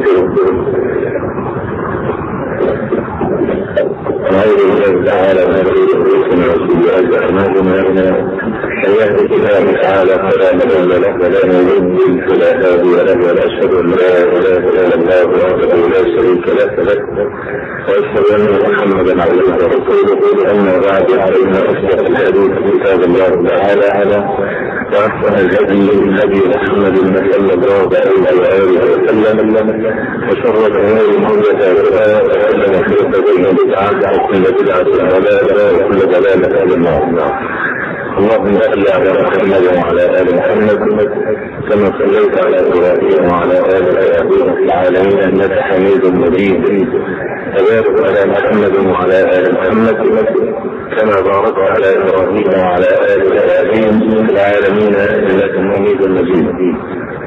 أعوذ بالله تعالى من الشيطان وسيئات أعمالنا من يهده الله تعالى فلا مضل له ولا يضلل فلا هادي له وأشهد أن لا إله إلا الله وحده لا شريك له وأشهد أن محمدا عبده ورسوله أما بعد فإن أصدق الحديث كتاب الله تعالى وأحسن الهدي هدي محمد صلى الله عليه وآله وسلم وشر الأمور محدثاتها وكل محدثة بدعة وكل بدعة ضلالة وكل ضلالة في النار. اللهم صل على محمد وعلى آل محمد كما صليت على إبراهيم وعلى آل إبراهيم في العالمين إنك حميد مجيد. وبارك على محمد وعلى آل محمد كما باركت على إبراهيم وعلى آل إبراهيم في العالمين إنك حميد مجيد.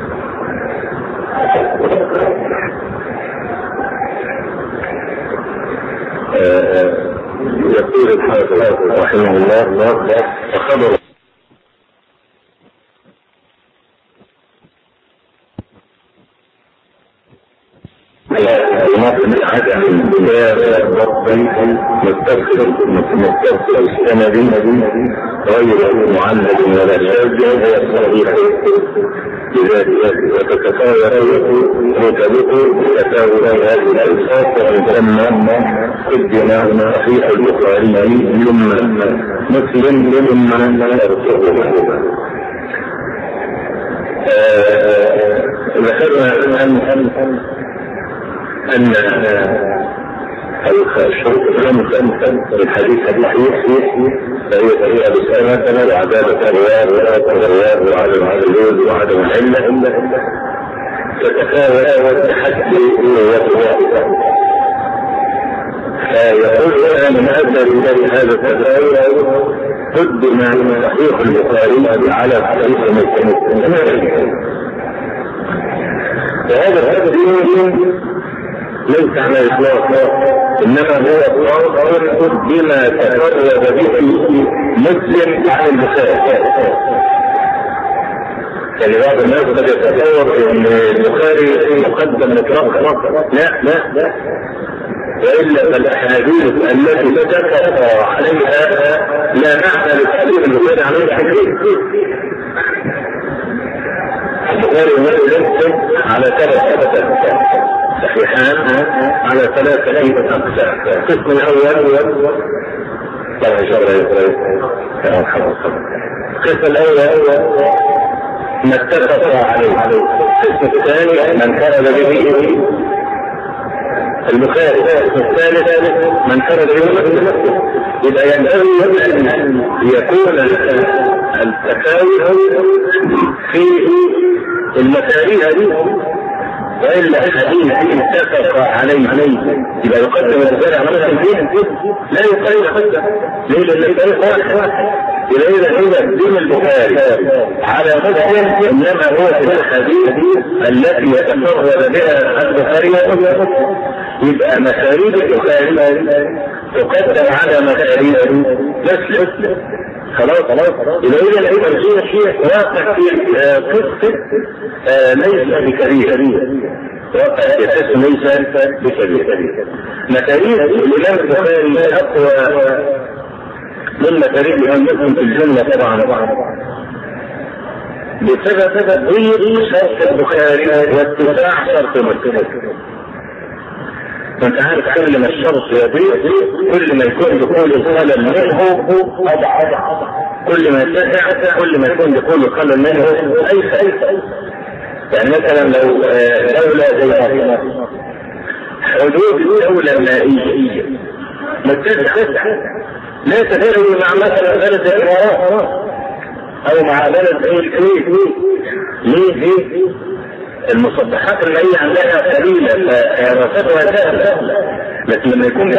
يقول الحافظ رحمه الله وخبر عدم ضبط متصل السند غير معند ولا شاذ هي الصحيح لذلك وتتفاوت رتبه بتفاوت هذه الأوصاف ويسمى قدم صحيح البخاري ثم مسلم ثم أرسله. ذكرنا أن الشروط الخمسة الحديث الصحيح فهي طريقة بسنة وعدالة الرياض وعدم العدل وعدم العلة تتفاوت حتى قوتها. فيقول لنا من أجل هذا التفاوت قدم صحيح البخاري على صحيح مسلم. فهذا التقديم ليس على إطلاق إنما هو إطلاق بما تفرد به مسلم عن البخاري. يعني بعض الناس قد يتصور ان البخاري مقدم مطلقا. لا والا فالاحاديث التي اتفق عليها لا نعمل تحديد البخاري عن الحديث. البخاري ومسلم على ثلاث صحيحان على ثلاثة أقسام. القسم الأول طبعا إن شاء الله القسم الأول ما اتفق عليه. القسم الثاني من انفرد به البخاري. القسم الثالث من انفرد به مسلم. يبقى ينبغي أن يكون التفاوت في المسائل وإلا الحديث اتفق عليه يبقى يقدم البخاري على مسلم لا يقدم ليه؟ لأن الطريق واحد. إذا دين البخاري على مسلم إنما هو في الحديث التي يتفرد بها البخاري يبقى مساريد البخاري تقدم على مساريد مسلم. خلاص إذا الشيء واقع في قصة ليس بكبير. واقع في قصة ليس بكبير. مساريد الإمام البخاري أقوى من مساريد الإمام مسلم في الجنة طبعا بسبب تغيير شرط البخاري واتساع شرط مسلم. انت عارف كل ما الشرط يضيق كل ما يكون دخول الخلل منه اضعف. كل ما يتسع كل ما يكون دخول الخلل منه ايسر. يعني مثلا لو دولة زي حدود الدولة المائية متسع لا تفرق مع مثلا بلد الامارات او مع بلد زي الكويت. ليه؟ المصبحات المائية عندها قليلة فرصتها سهلة. لكن لما يكون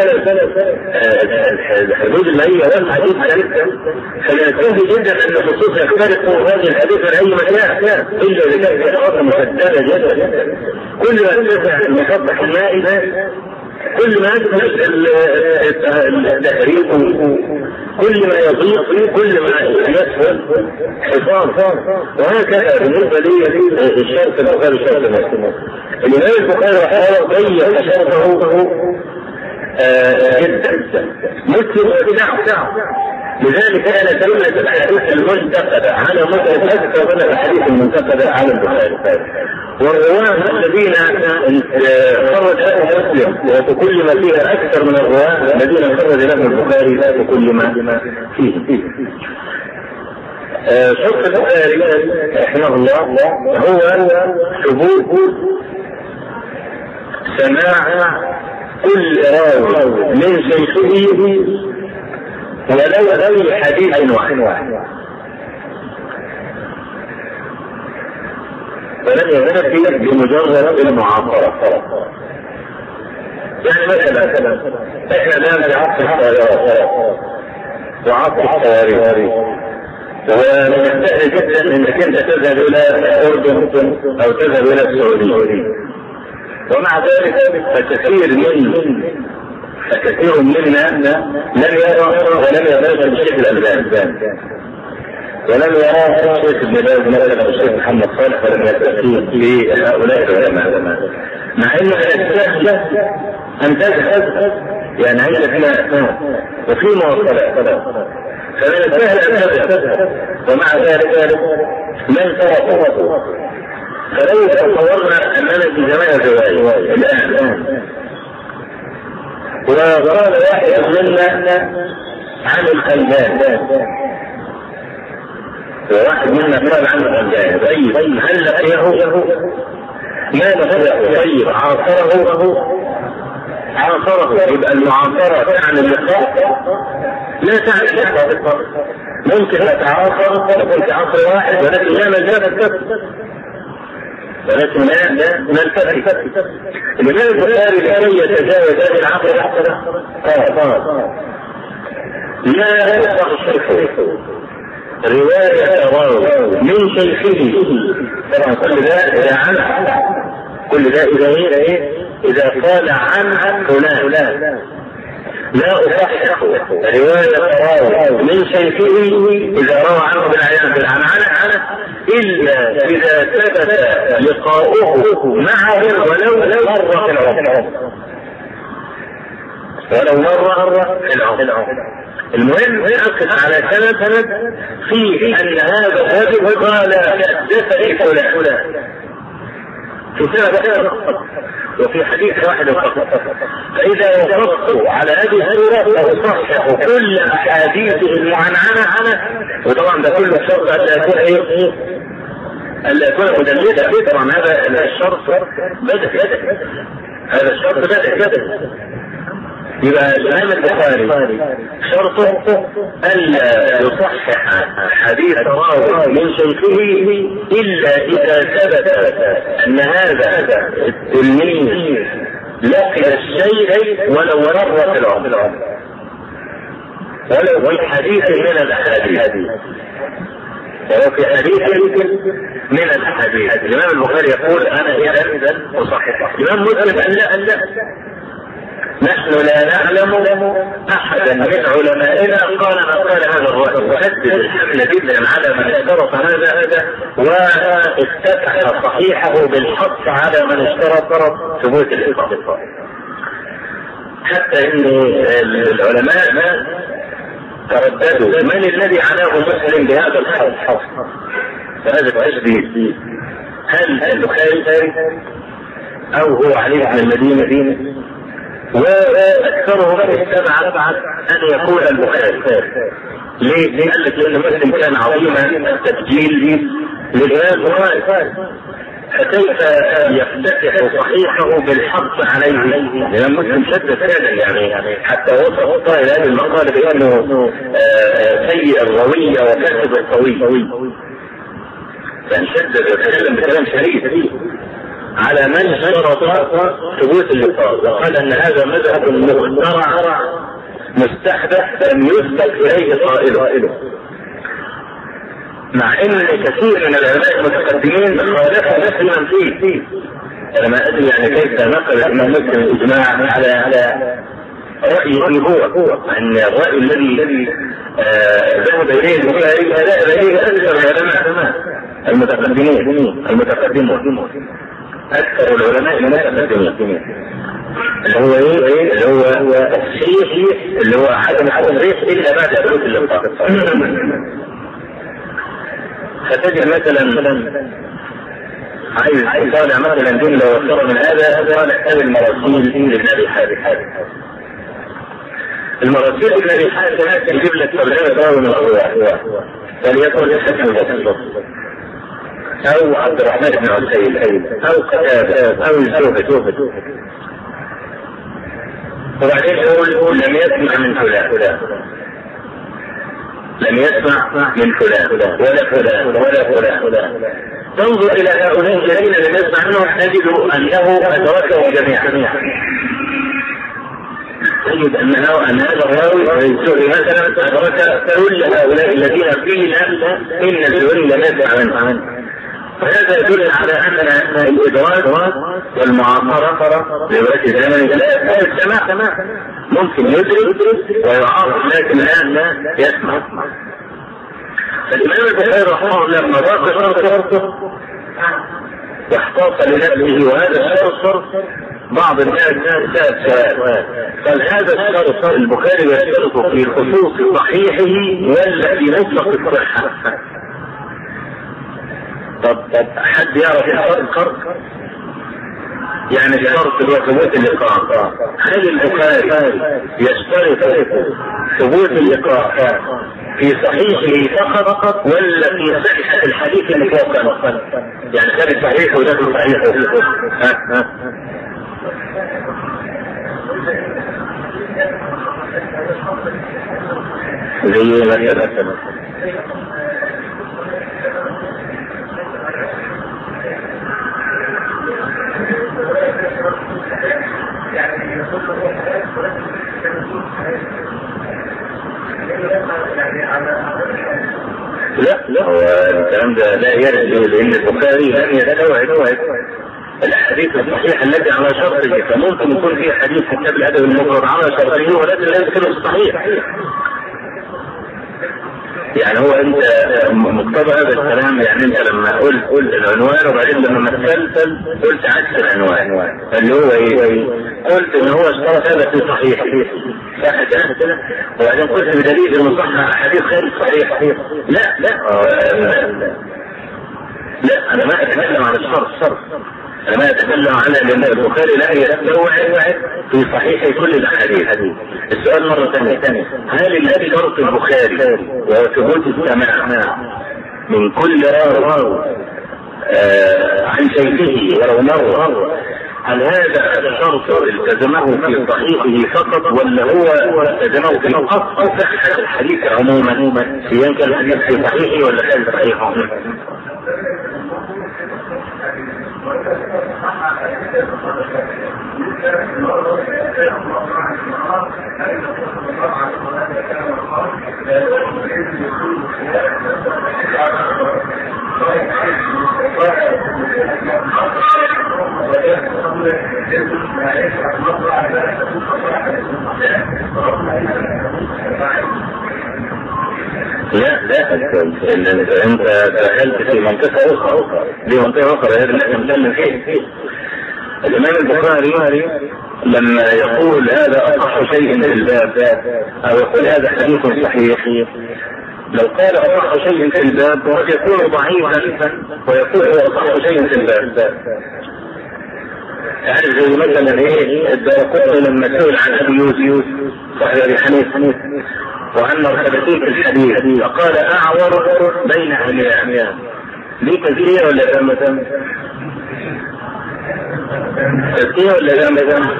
الحدود المائية واسعة جدا فيكون جدا ان الخصوص يخترق هذه الحدود من اي مكان الا اذا كانت الارض مسددة جدا. كل ما ارتفع المسطح المائي كل ما يدخل التحريك كل ما يضيق كل ما يسهل حصان. وهكذا بالنسبة لي الشرط البخاري شرط مسلم. الإمام البخاري رحمه الله ضيق شرطه جدا. مسلم نعم، لذلك كانت جملة الأحاديث المنتقدة على مسلم أكثر من الأحاديث المنتقدة على البخاري. والرواه الذين خرج لهم مسلم وكل ما فيها أكثر من الرواه الذين خرج لهم البخاري وكل ما فيه. شرط البخاري رحمه الله هو ثبوت سماع كل راوي من شيخه ولو أي حديث واحد، ولم يغنى بمجرد المعاصرة. يعني مثلا احنا الآن في عصر الطيارات وعصر الصواريخ، ونستهل جدا انك انت تذهب الى الاردن او تذهب الى السعوديه، ومع ذلك فكثير منا لم يرى ولم يدرس الشيخ الألباني، ولم يرى الشيخ ابن باز مثلا او الشيخ محمد صالح، ولم يستفيد في هؤلاء العلماء، مع انه السهل ان تذهب يعني عندك هنا وفي مواصلات، فمن السهل ان تذهب، ومع ذلك من تركه. فلو تصورنا اننا في زمان الروايه الان وقال واحد منا عن الخلال، وواحد منا قال عن الخلال، طيب هل لقيه؟ ما لقيه؟ طيب عاصره، يبقى المعاصرة تعني اللقاء؟ لا تعني اللقاء. ممكن تتعاصر تكون في عصر واحد ولكن لا مجال، ولكن لا نلتفت. الإمام البخاري لكي يتجاوز هذه العقبة قال لا يصح شيخه رواية راوي من شيخه. طبعا كل ده إذا عنه، كل ده إذا قال عن فلان لا أصحح رواية راوي من شيخه إذا روى عنه بالعنعنة إلا إذا ثبت لقاؤه معه ولو مرة في العمر. المهم أقف على سند فيه أن هذا الرجل قال حدثني فلان في سند وفي حديث واحد فقط. فإذا وقفت على هذه الصورة فأصحح كل أحاديثه المعنعنة، وطبعا ده كله شرط ألا يكون ألا يكون مدلسا. طبعا هذا الشرط بدأ يبقى الإمام البخاري شرطه ألا يصحح حديث راوي من شيخه إلا إذا ثبت أن هذا التلميذ لقي الشيء ولو مرة في العمر، ولو في حديث من الأحاديث، ولو في حديث من الأحاديث. الإمام البخاري يقول أنا إذا أصحح. الإمام مسلم أن لا نحن لا نعلم أحدا من علمائنا قال ما قال هذا الرأي، وشدد الحمل جدا على من اشترط هذا وافتتح صحيحه بالحث على من اشترط ثبوت الإطلاق، حتى إن العلماء ترددوا من الذي عناه مسلم بهذا الحث فهذا التشديد، هل البخاري أو هو علي بن المدينة؟ واكثرهم استبعد ان يكون البخاري. ليه؟ قال لك لان مسلم كان عظيما التسجيل للغاز وائل، فكيف يفتتح صحيحه بالحث عليه؟ لان مسلم شدد فعلا يعني حتى وصف قائل هذه المقاله بانه سيء الرويه وكاتب القوي، فشدد يتكلم بكلام شديد على من شرط ثبوت اللقاء، وقال ان هذا مذهب مخترع مستحدث لم يثبت اليه قائله، مع ان كثير من العلماء المتقدمين خالفوا مسلما فيه. انا ما ادري يعني كيف نقل الامام مسلم الاجماع على رايه هو، ان الراي الذي ذهب اليه البخاري ذهب اليه اكثر العلماء المتقدمون. اكثر العلماء المتقدمين، اللي هو ايه؟ اللي هو التصحيح، اللي هو عدم التصحيح الا بعد ثبوت اللقاء. فتجد مثلا عايز يطالع مثلا جمله وصار من هذا قال كتاب المراسيل لابن ابي حاتم. المراسيل لابن ابي حاتم يجيب لك ترجمه راوي من الرواة، فليكن الحسن البصري او عبد الرحمن بن عسيل او قتادة او الزهد، وبعدين يقول لم يسمع من فلان، لم يسمع من فلان ولا فلان ولا فلان. تنظر الى هؤلاء الذين لم يسمع منهم تجد انه ادركهم جميعا. تجد ان هذا الراوي مثلا ادرك كل هؤلاء الذين قيل ان الزهري لم يسمع منهم. فهذا يدل على ان الادراك والمعاصره بروايه زمن لا السماع ممكن يدرك ويعاصر لكن لا يسمع. فالامام البخاري رحمه الله لما ضاق شرطه واحتاط لنفسه، وهذا الشرط بعض الناس سأل قال هذا الشرط البخاري يشترط في خصوص صحيحه ولا في مطلق الصحه؟ طب حد يعرف الفرق؟ يعني الشرط اللي هو ثبوت اللقاء، هل البخاري يشترط ثبوت اللقاء في صحيحه فقط ولا في صحة الحديث المطلقا؟ يعني كان صحيح وداخل صحيح زي مثلا لا هو الكلام ده لا يرد، لان البخاري لم يستوعب الاحاديث الصحيحه التي على شرطه، فممكن يكون في حديث في كتاب الادب المفرد على شرطه ولكن لا يذكر الصحيح. يعني هو انت مقتضى هذا الكلام، يعني انت لما قلت العنوان وبعدين لما مثلت قلت عكس العنوان اللي هو ايه؟ قلت ان هو اشترط هذا في صحيح صح كده، وبعدين قلت بدليل انه صح احاديث غير صحيح. لا انا ما اتكلم عن الشرط، انا ما اتكلم عن ان البخاري لا يستوعب في صحيح كل الاحاديث. السؤال مرة ثانية، هل الذي شرط البخاري وهو ثبوت السماع من كل راوي عن شيخه ولو مرة، هل هذا الشرط التزمه في صحيحه فقط ولا هو التزمه في اصل صحة الحديث عموما سواء كان الحديث في صحيحه ولا غير صحيحه؟ لا انت دخلت في منطقة اخرى، دي منطقة اخرى غير اللي احنا بنتكلم فيه. الامام البخاري لما يقول هذا اصح شيء في الباب او يقول هذا حديث صحيح، لو قال اصح شيء في الباب قد يكون ضعيفا ويقول هو اصح شيء في الباب. تعرف زي مثلا ايه الدارقطني لما سئل عن ابي يوسف صاحب ابي حنيفه وعن مرتبتين في الحديث فقال اعور بين عميان. دي تزكية ولا ذم؟ تزكية ولا ذم؟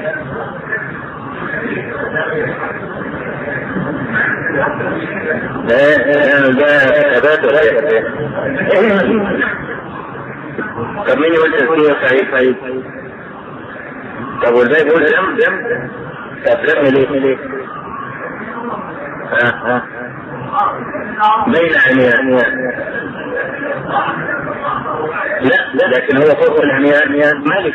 ده ثبات ولا ايه؟ طب مين يقول تزكية سعيد؟ طب والباقي يقول ذم؟ طب ذم ليه؟ بين عميان. لا لكن هو فوق العميان مالك.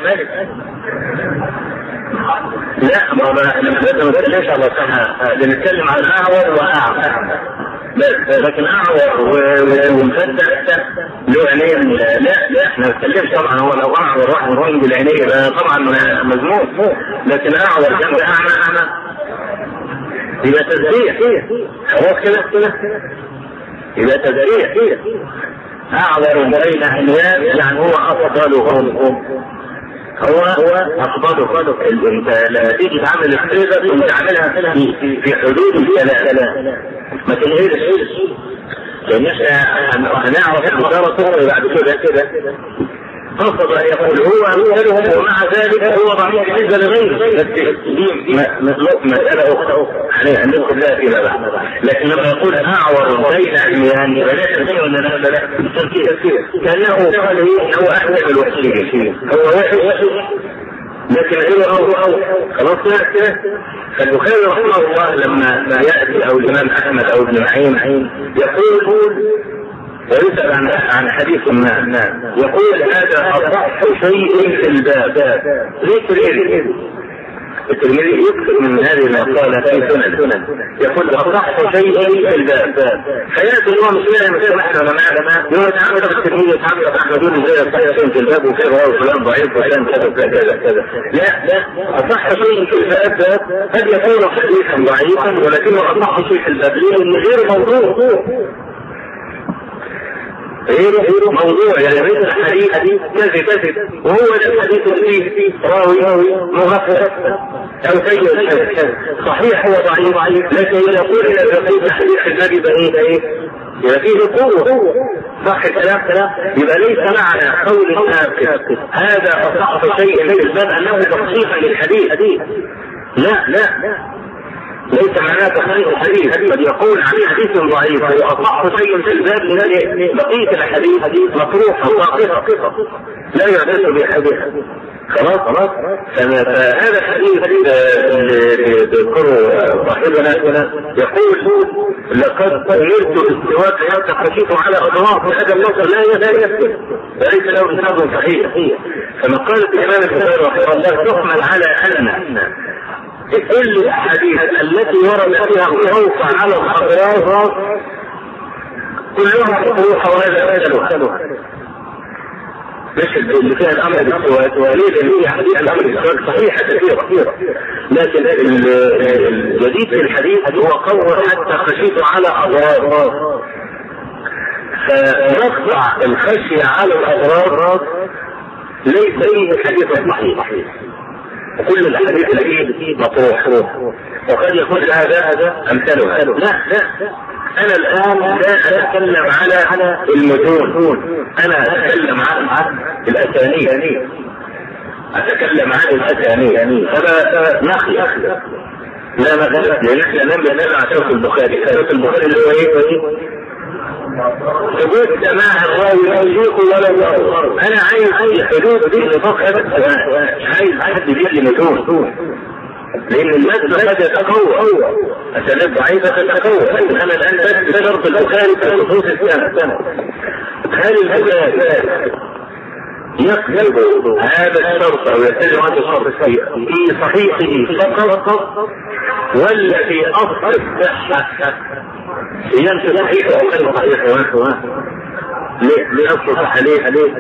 لا ما احنا ما بنتكلمش على صحة، بنتكلم عن اعور واعمى. لكن اعور ومفتح له عينين لا احنا ما بنتكلمش طبعا. هو لو اعور واحد رهن بالعينين طبعا مذموم، لكن اعور جنب اعمى يبقى تزريع. خلاص كده يبقى تزريع. اعور بين عينيان يعني هو افضلهم، هو افضله. انت لما تيجي تعمل الفريضه انت تعملها في حدود الثلاث، ما تنهيش، لان احنا هنعرف المجرد بعد كده قصد ان يقول هو امثالهم ومع ذلك هو ضعيف بالنسبه لغيره. دي مساله اخرى هندخل لها فيما بعد. لكن لما يقول اعور بين عميان يبقى لا تنسيه ولا لا كانه قال هو احسن الوحشين، هو وحش لكن غيره خلاص كده. فالبخاري رحمه الله لما ياتي او الامام احمد او ابن معين يقول ويسأل عن حديث ما يقول هذا أصح شيء في الباب. ليه الترمذي يكثر من هذه المقالة في سنن يقول أصح شيء في الباب، فيأتي الإمام مسلم مثل ما احنا يوم يتعامل بالترمذي يتعامل بأحمدون زي أصح شيء في الباب وكذا وفلان ضعيف وفلان كذا. لا أصح شيء في الباب قد يكون حديثا ضعيفا ولكنه أصح شيء في الباب لأنه غير موضوع، غير موضوع. يعني غير الحديث كذب وهو الحديث فيه راوي مغفل او سيء صحيح هو ضعيف، لكن يقول الى تقييد الحديث الذي يبقى فيه قوه صح الكلام. يبقى ليس معنى قول الناقد هذا اصح شيء في الباب انه تصحيح للحديث، لا ليس معناه تصحيح الحديث. قد يقول عن حديث ضعيف واصح شيء في الباب لان بقيه الحديث مطروحه وساقطه لا يعتد بحديث. خلاص فهذا الحديث اللي يذكره صاحبنا يقول لقد امرت باستواء حتى خشيت على اضراف هذا النصر لا يثبت وليس له اسناد صحيح. فمقاله الامام البخاري رحمه الله تحمل على ان كل الاحاديث التي ورد فيها الخوف على الاضرار كلها مطروحه وهذا مثلها، مش اللي فيها الامر بالسواك وليه لان فيها حديث الامر بالسواك صحيحه كثيره، لكن الجديد في الحديث هو قول حتى خشيت على اضرار. فنقطع الخشيه على الاضرار ليس فيه حديث صحيح، كل الحديث الذي مطروح وقد يكون هذا امثالها. لا انا الان لا اتكلم على المتون، انا اتكلم عن الاسانيد، فلا نخي لا مثلا لان احنا لم نسمع شرط البخاري اللي هو ايه ثبوت سماع الراوي لا يشيخ ولا يؤخر. انا عايز حدود دي فقط، عايز حد يجي متون لان المادة قد يتقوى اسانيد ضعيفة تتقوى. انا الان بس شرط البخاري في نصوص السنة، هل البخاري يقبل هذا الشرط او يلتزم هذا الشرط في صحيحه فقط ولا في اصل الصحة ينفي صحيح او غير صحيح؟ ليه اصل صحة؟ ليه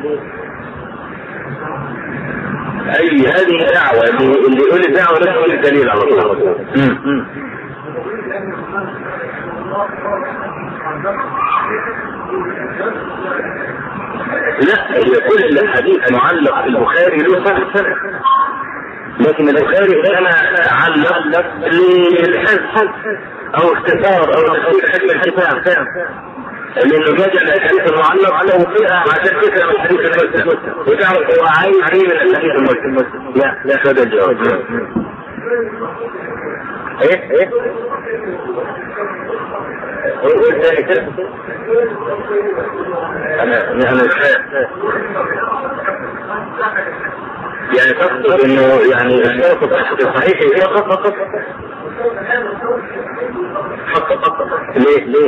اي هذه دعوة اللي يقول الدعوة لا يقول الدليل على طول. لا كل الحديث معلق في البخاري له سنة، لكن البخاري كان علق للحذف او اختصار او تخفيف حجم الكتاب، لانه جدل الحديث المعلق له فئة عشان فكرة من الحديث المسلم وتعرف هو عايز ايه من الحديث المسلم. لا هذا الجواب. ايه قول تاني كده. انا مش فاهم يعني تقصد انه يعني الشرط الصحيح فقط ليه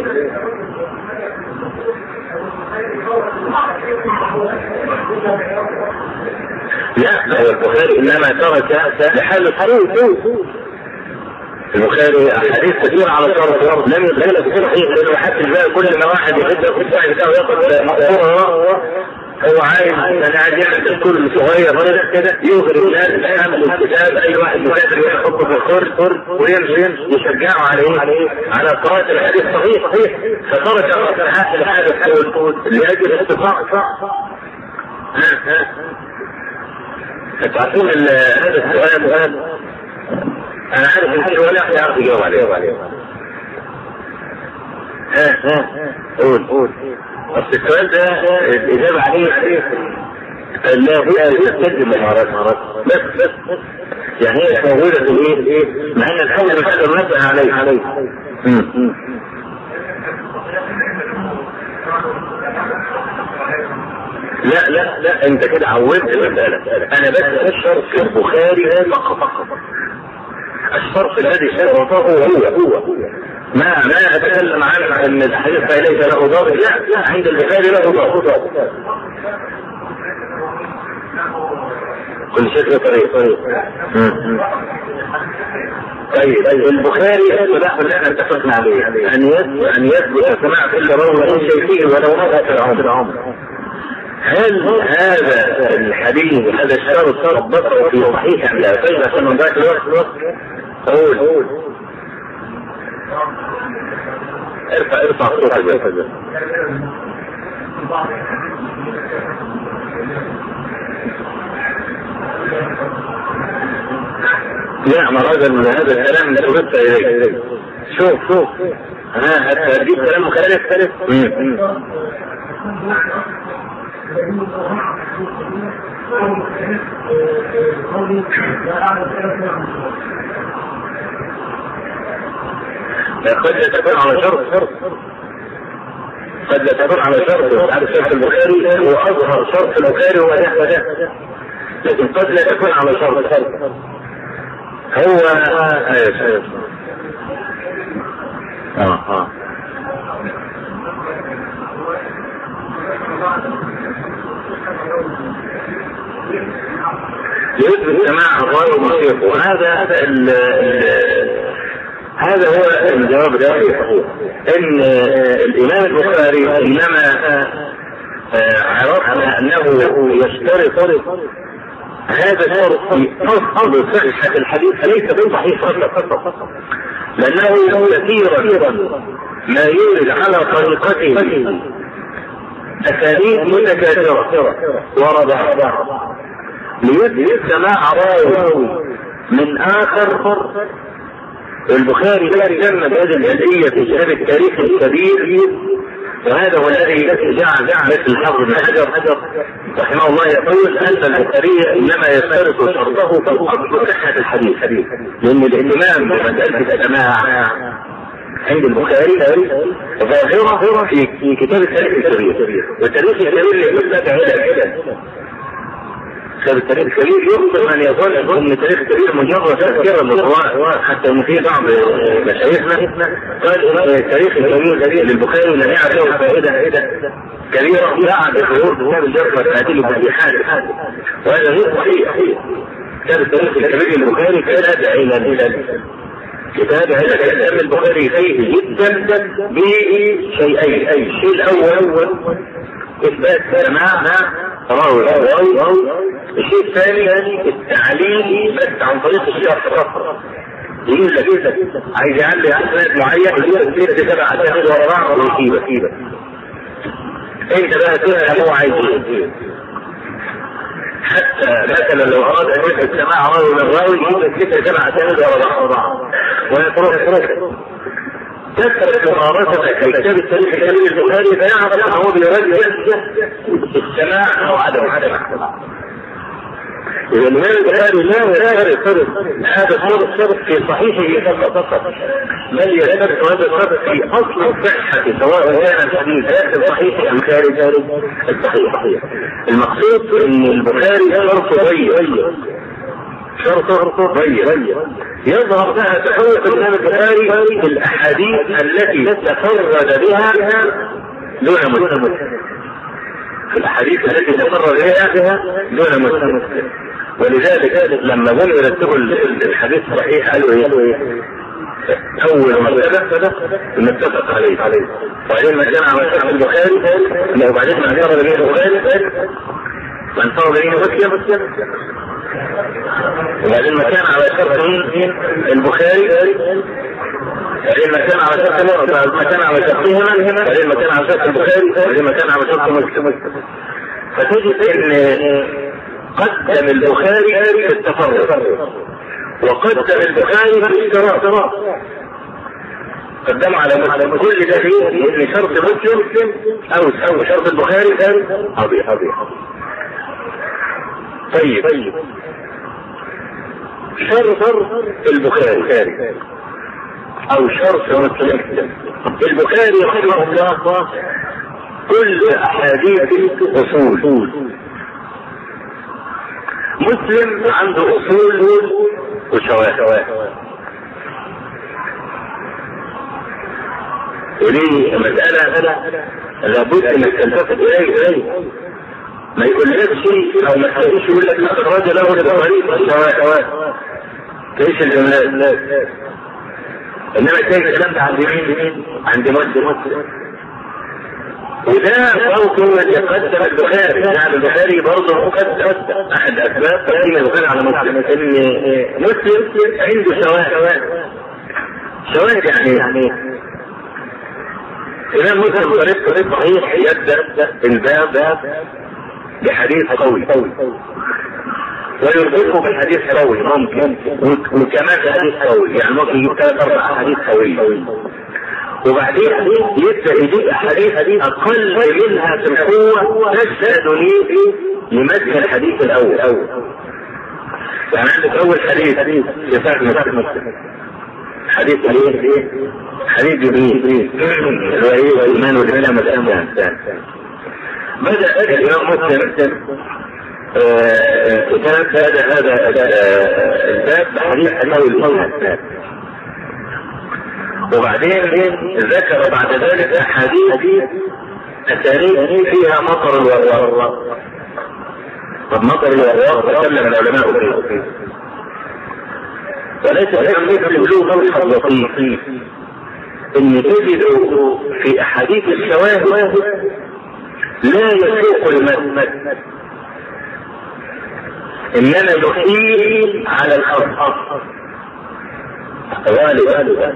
لا هو البخاري انما ترك لحال الحديث البخاري احاديث كثيره على شرط لم يدخلها في صحيح، لانه حتى بقى كل ما واحد يحب في الصحيح بتاعه ياخد مقصوره، هو عايز انا عايز يعمل تذكر صغير كده يغري الناس بحمل الكتاب، اي واحد مسافر يحطه في الخرج ويمشي يشجعه على ايه؟ على قراءه الحديث صحيح. فترك هذا القول لاجل الاتفاق. تعرفون هذا السؤال انا عارف ان ولا احد يعرف يجاوب عليه. قول بس السؤال ده الاجابه عليه لا هي تستخدم مهارات بس يعني هي موجوده في الايه؟ مع ان الحول مش قادر ننبه عليه. لا انت كده عودت المساله. انا بس اشرط في البخاري فقط. الشرط الذي شرطه هو ما اتكلم عنه ان الحديث ليس له ضابط. لا عند البخاري له ضابط. كل شيء له طريق. طيب البخاري اللي احنا اتفقنا عليه ان يثبت سماع كل راوي من شيخه ولو مضى في العمر. هل هذا الحديث هذا الشرط ربطه في صحيح ام لا؟ طيب عشان من ذاك الوقت قول ارفع صوتك. لا ما هذا الكلام اللي وصلت اليه. شوف انا هديك كلام مختلف. قد لا تكون على شرط. قد لا تكون على شرط. على شرط البخاري هو اظهر شرط البخاري هو ده، لكن قد لا تكون على شرط. هو يثبت سماع الراوي ومشيخه. هذا هو الجواب الصحيح. ان الامام البخاري انما عرفنا انه يشترط هذا الشرط في اصل صحة الحديث ليس في صحيح فقط، لانه كثيرا ما يورد على طريقته اساليب متكاثرة ورد ليثبت سماع راوي من اخر. البخاري اهتم بهذه الجزئية في كتاب التاريخ الكبير، وهذا هو الذي جعل مثل الحافظ بن حجر رحمه الله يقول ان البخاري انما يشترط شرطه في اصل صحة الحديث، لان الاهتمام بمسألة السماع عند البخاري ظاهرة في كتاب التاريخ الكبير. والتاريخ الكبير يقول لك كتاب التاريخ الكبير يمكن ان يظن ان التاريخ الكبير مجرد تذكرة للرواة، حتى ان في بعض مشايخنا قال التاريخ الكبير للبخاري لم يعد له فائدة كبيرة بعد ظهور كتاب الجرح والتعديل والتحديث، وهذا غير صحيح. كتاب التاريخ الكبير للبخاري كتاب الى كتاب علم البخاري فيه جدا بشيئين. الشيء الاول اثبات سماع راوي. الشيء الثاني التعليل بس عن طريق الشرط. يقول لك عايز يعلي اسناد معين يقول لك 6 7 اسانيد ورا بعض ويسيبك انت بقى تقول هو عايز ايه. حتى مثلا لو اراد ان يثبت سماع راوي من راوي يقول لك 6 7 اسانيد ورا بعض ويترك كثرة ممارستك في كتاب التاريخ الكبير البخاري فيعرف انه هو بيرجح السماع او عدم. إذا الإمام البخاري لا يشترط هذا الشرط في صحيحه فقط، بل يشترط هذا الشرط في أصل الصحة سواء كان الحديث داخل صحيح أم خارج الصحيح. المقصود أن البخاري شرط ضيق يظهر لها تحول الإمام البخاري في الأحاديث التي تفرد بها دون مسلم، في الأحاديث التي تفرد بها دون مسلم. ولذلك لما هم يرتبوا الحديث صحيح قالوا ايه؟ اول مرتبه نتفق عليه. وبعدين ما كان على شرط البخاري، وبعدين ما انفرد به البخاري وانفرد به مسلم، وبعدين ما كان على شرط البخاري، وبعدين ما كان على شرط ما كان على شرطهما، وبعدين ما كان على شرط البخاري، وبعدين ما كان على شرط مسلم. فتجد ان قدم البخاري في التفرد، وقدم البخاري في الاشتراك، قدموا على مسلم. كل ده فيه ان شرط مسلم او شرط البخاري قضية. طيب شرط البخاري او شرط مسلم. البخاري رحمه الله كل احاديث اصول، مسلم عنده اصول وشواهد. ودي مسألة لابد انك تلتفت اليه، ما يقولكش او ما تخليش يقول لك اخرج له البخاري الشواهد تعيش الجملات، انما تلاقي الكلام ده عند مين؟ عند مسلم. وده برضه يقدم البخاري، يعني البخاري برضه مقدم احد اسباب تقديم البخاري على مسلم، ان مسلم عنده شواهد يعني الإمام مسلم طريق صحيح يبدأ الباب بحديث قوي ويربطه بحديث قوي ممكن، وكمان حديث قوي، يعني ممكن يجيب 3-4 أحاديث قوية، وبعدين يبدأ يجيب أحاديث أقل منها في القوة تشهد لمثل الحديث الأول. يعني عندك أول حديث صفات مسلم، حديث ايه؟ حديث جبريل الوحي والايمان والاسلام والإحسان. بدأ الامام مسلم كتاب هذا الباب بحديث قول الإيمان، وبعدين ذكر بعد ذلك احاديث اسانيد فيها مطر الوراق. طب مطر الوراق تكلم العلماء فيه، وليس الأمر بلوغ الحظيظ ان تجد في احاديث الشواهد لا يسوق المد، انما يحيل على الخط غالبا،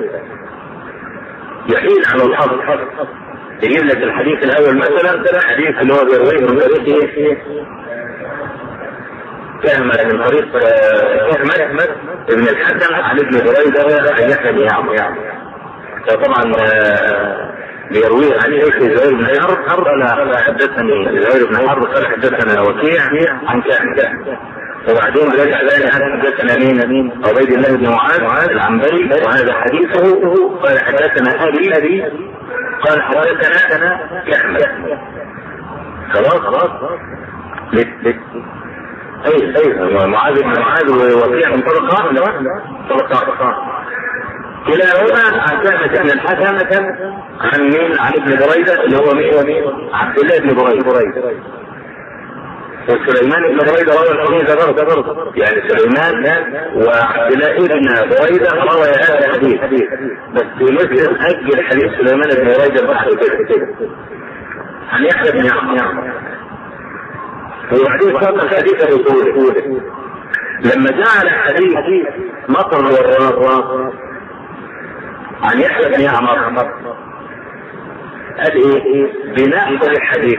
يحيل على الخط. يجيب لك الحديث الاول مثلا حديث اللي هو بيرويه من طريق فهمت من طريق فهمت ابن الحسن عن ابن بريدة عن يحيى بن يعمر، فطبعا بيرويه عن زهير بن حرب قال حدثني زهير بن حرب قال حدثنا وكيع عن كهف، وبعدين رجع ذلك عن حدثنا مين؟ عبيد الله بن معاذ العنبري، وهذا حديثه قال حدثنا ابي قال حدثنا كهف. خلاص ايوه معاذ بن معاذ ووكيع من طرقات كلاهما عن كهف بن الحسن عن مين؟ عن ابن بريدة اللي هو مين؟ عبد الله بن بريدة. وسليمان بن بريدة روى الحديث برضه، يعني سليمان وعبد الله بن بريدة روى هذا الحديث، بس مسلم اجل حديث سليمان بن بريدة بحثه كده عن يحيى بن يعمر. وبعدين فاق الحديث الرسول لما جعل حديث مطر الوراق عن يحيى بن يعمر قال ايه؟ بنحو الحديث،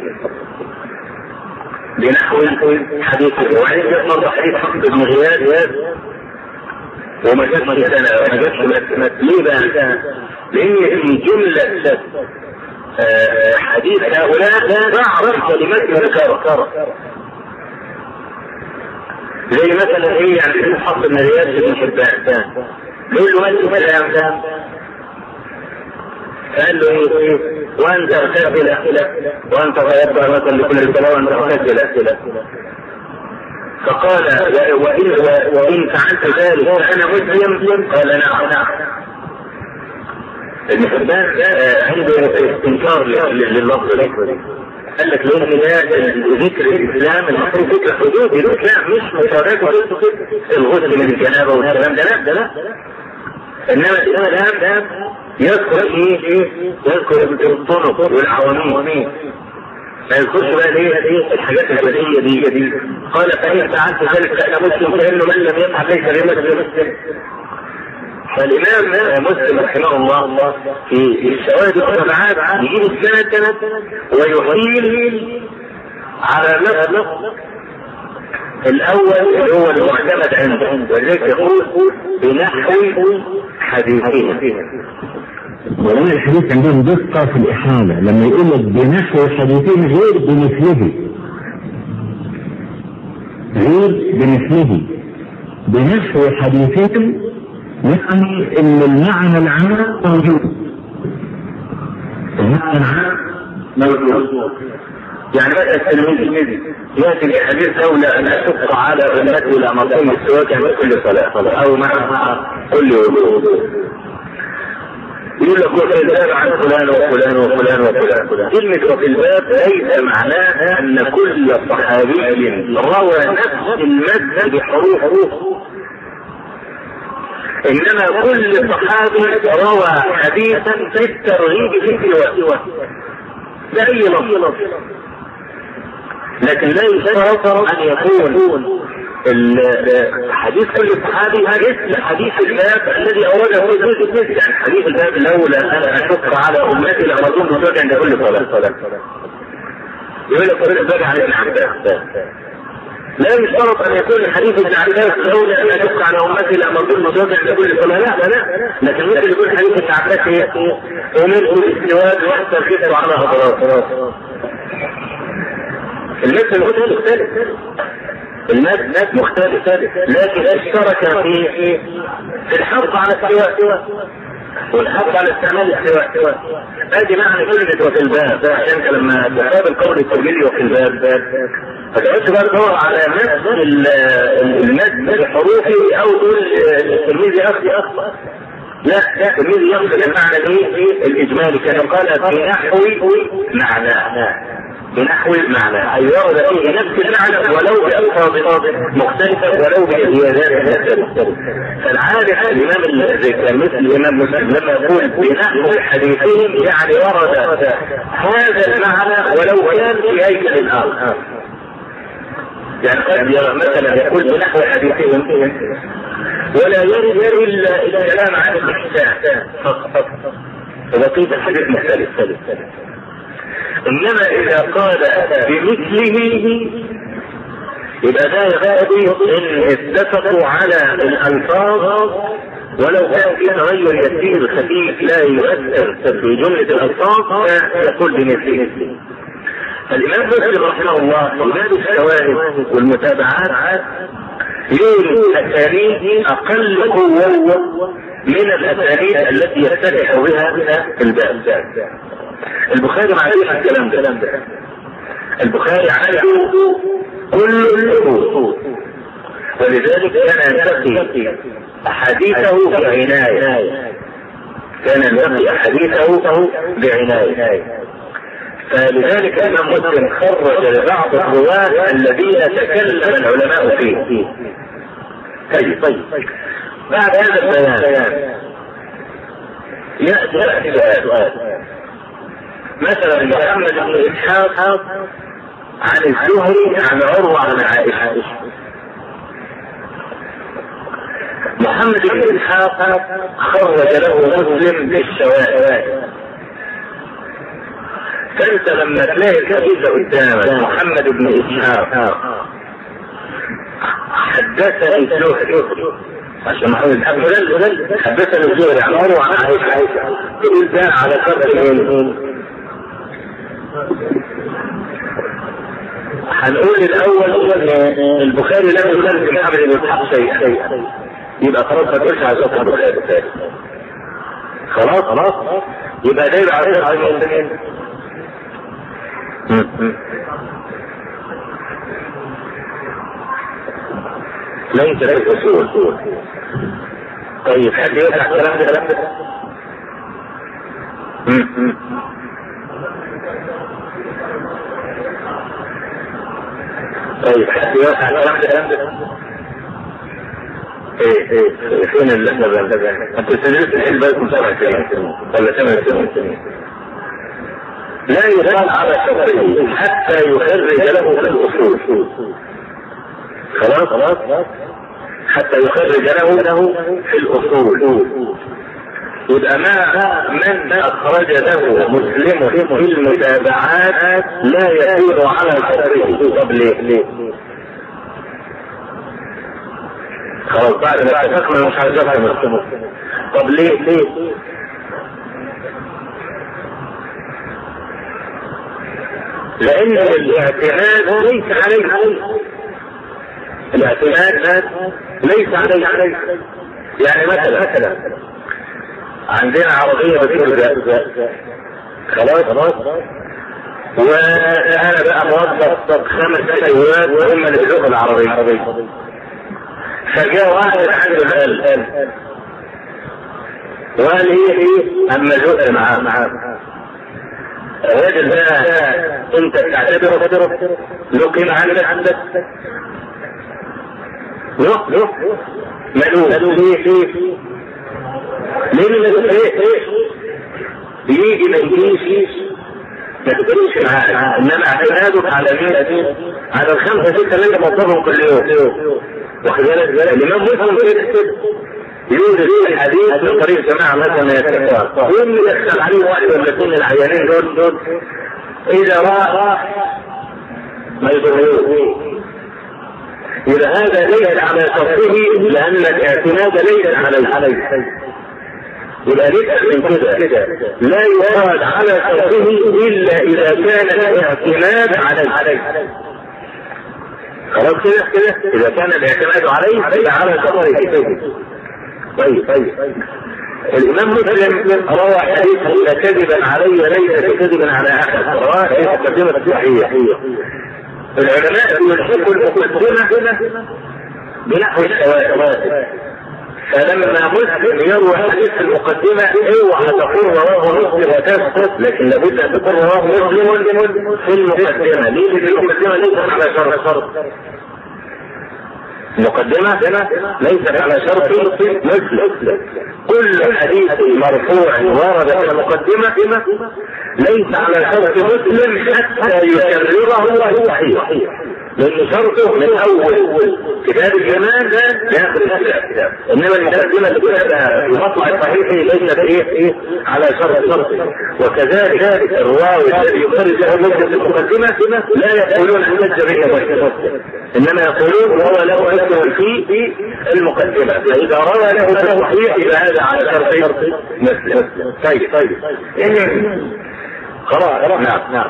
بنحو حديثه. وبعدين جاء مرة حديث حفص بن غياث وما جاتش سنة، ما جاتش ليه بقى؟ لان في جملة حديث هؤلاء تعرف كلمات ذكرها، زي مثلا ايه؟ يعني حديث حفص بن غياث بن حبان يقول له انت كلام ده، قال له ايه؟ وانت ارتجل وانت غيرت مثلا لكل الصلاه وانت ارتجل، فقال وان فعلت ذلك فانا مسلم؟ قال نعم. ابن حبان عنده استنكار لللفظ ده، قال لك لان ده ذكر الاسلام المفروض ذكر حدود الاسلام، مش مشاركه الغسل من الجنابه والكلام ده، لا انما الاسلام يذكر يذكر الطرق والعواميد، ما يذكرش بقى ايه الحاجات البديهيه دي. قال فإن فعلت ذلك فأنا مسلم، فإنه من لم يفعل ليس بمسلم. فالإمام مسلم رحمه الله في الشواهد والجماعات يجيب السند ويحيل على لفظ الأول اللي هو المعتمد عنده، ولذلك يقول بنحو حديثهم. ولا الحديث عندهم دقة في الإحالة لما يقول لك بنحو حديثهم غير بمثله، بنحو حديثهم، يعني ان المعنى العام موجود، المعنى العام موجود. يعني مثلا التلميذ ياتي الحديث لولا ان اشق على امتي لامرتهم بالسواك عند كل صلاه او مع كل وضوء. يقول لك وفي الباب عن فلان وفلان وفلان وفلان. كلمة وفي الباب ليس معناها ان كل صحابي روى نفس المد بحروف، انما كل صحابي روى حديثا في الترغيب في سواه بأي لفظ، لكن لا يشترط ان يكون حديث كل صحابي مثل حديث الباب الذي اورده زيد، يعني حديث الباب لولا انا اشق على امتي لامرتهم بالسواك عند كل صلاه. يقول لك كل الباب عن ابن عباس، لا يشترط ان يكون الحديث ابن عباس لولا ان اشق على امتي لامرتهم بالسواك عند كل صلاه، لا، لكن ممكن يكون حديث ابن عباس امرت بالسواك وحتى الكتب على اضرار. المثل مختلف، المثل مختلف، لكن اشترك في الحرص على السواء والحرص على استعمال السواء. هذه معنى كلمة وفي الباب، عشان لما تقابل قول التوجيهي وفي الباب فتعرفش بقى تدور على مثل المد بحروفه او تقول التلميذ اخطأ. لا، التلميذ يقصد المعنى الاجمالي، كان قال بنحو معنى أي ورد فيه نفس المعنى ولو بألفاظ مختلفة ولو بزيادات مختلفة. فالعارف الإمام مثل الإمام مسلم لما يقول بنحو حديثهم يعني ورد هذا المعنى ولو كان في هيكل آخر. يعني قد مثلا يقول بنحو حديثهم ولا يرد إلا الكلام عن الإحسان فقط، وبقية الحديث مختلف. انما اذا قال بمثله يبقى ده يقتضي ان اتفقوا على الالفاظ ولو كان في تغير يسير خفيف لا يؤثر في جملة الالفاظ فيقول بمثله. فالامام مسلم رحمه الله في باب الشواهد والمتابعات يورد اسانيد اقل قوة من الاسانيد التي يفتتح بها الباب. البخاري ما عندوش الكلام ده، البخاري عنده كل الأصول، ولذلك كان ينتقي أحاديثه بعناية، فلذلك الإمام مسلم خرج لبعض الرواة الذين تكلم العلماء فيه. طيب بعد هذا البيان يأتي سؤال. مثلا محمد بن إسحاق عن الزهري عن عروة عن عائشة. محمد بن إسحاق خرج له مسلم في الشواهد، فانت لما تلاقي الحديث قدامك محمد بن إسحاق حدثني الزهري، عشان محمد بن إسحاق حدثني الزهري عن عروة عن عائشة، تقول ده على قدر هنقول الاول البخاري لا يخالف محمد بن اسحاق شيئا، يبقى خلاص ما تقولش على صوت البخاري، خلاص يبقى ده يبقى على المسلمين. ليس له اصول. طيب حد يوسع الكلام ده؟ طيب حد يوسع الكلام ده؟ فين اللبن؟ انت تدرس العلم بقالكم 7 سنين ولا 8 سنين. لا يقال على شرطه حتى يخرج له في الاصول. خلاص حتى يخرج له في الاصول. يبقى من اخرج له مسلم في المتابعات لا يسير على شرطه. طب ليه؟ خلاص بعد ما اتفقنا مش هنجرب. طب ليه؟ لان الاعتماد ليس عليه. الاعتماد ليس عليه. يعني مثلا عندنا عربية بترجع خلاص وانا بقى موظف 5 سيوات وهم اللي بيزقوا العربية. فجاء واحد عامل وقال ايه اما زق معاه الراجل ده انت تعتبره له قيمة عندك؟ له ملوك. ليه يجي ما يجيش ما تقولش معاه. انما اعتمادك على مين؟ على 5 6 اللي انت موظفهم كل يوم. واخد بالك؟ الامام مسلم كده يورد الحديث من طريق جماعه مثلا يتفق يوم يدخل عليه واحد ولا 2 العيانين دول اذا راح ما يضروه. إذا هذا ليس على شرطه لأن الاعتماد ليس عليه. يبقى نفهم من كده لا يراد على شرطه إلا إذا كان الاعتماد عليه. خلاص كده إذا كان الاعتماد عليه فإذا على شرطه. طيب الإمام مسلم روى حديث لا كذبا علي ليس كذبا على أحد. رواه في مقدمة الصحيح. العلماء يلحقوا المقدمة بنحو الشواهد. فلما مسلم يروي حديث المقدمة اوعى تقول رواه مسلم وتسقط، لكن لابد ان تقول رواه مسلم في المقدمة. ليه؟ المقدمة ليست على شرط. المقدمة ليست على شرط مسلم. كل حديث مرفوع ورد في المقدمة ليس على شرط مسلم حتى يكرره صحيح، لأن شرطه من أول كتاب الإيمان يأخذ الكتاب. إنما المقدمة اللي كتبها في مطلع الصحيح ليست إيه على شرط. وكذلك الراوي الذي يخرج له مسلم في المقدمة لا يقولون احتج به مسلم، إنما يقولون هو له مسلم في المقدمة. فإذا روى له الصحيح إذا هذا على شرط مسلم. طيب خلاص. نعم.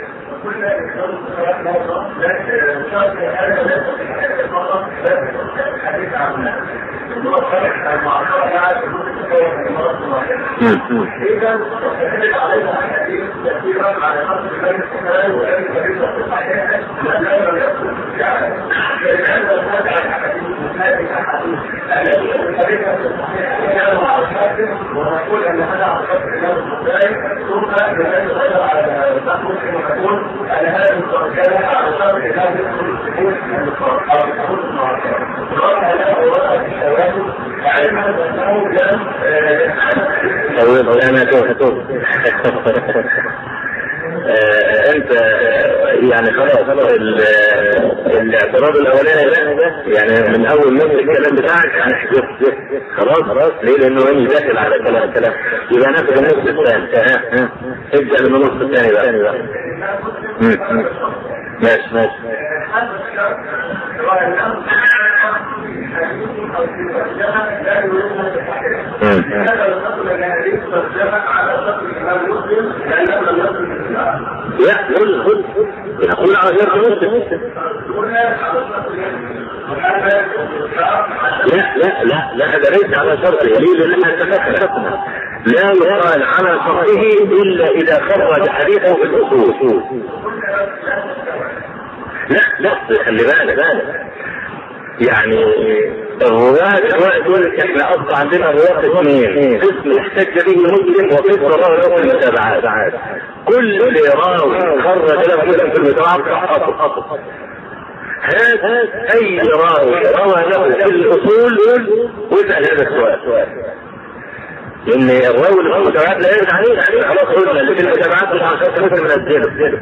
ونقول ان هذا على شرط الامام البخاري ثم على هذا الكلام على شرط الامام انت يعني خلاص الاعتراض الاولاني ده يعني من اول نص الكلام بتاعك هنحذف خلاص. ليه؟ لانه هو داخل على كلام. يبقى ناخد النص الثاني. ابدا من النص الثاني بقى. ماشي. يقول على شرط مسلم. لا هذا ليس على شرطه. لأننا اتفقنا لا يقال على شرطه إلا إذا خرج حديثه في الأصول. لا خلي بالك يعني الرواة دول احنا اصلا عندنا رواة 2 قسم احتج به مسلم وقسم رواه له في المتابعات. كل راوي خرج له مسلم في المتابعات هذا اي راوي روى له في الاصول واسال هذا السؤال، لان الراوي اللي هو متابعات لا يرد عليه يعني خلاص قلنا اللي في المتابعات مش عشان مثل منزله،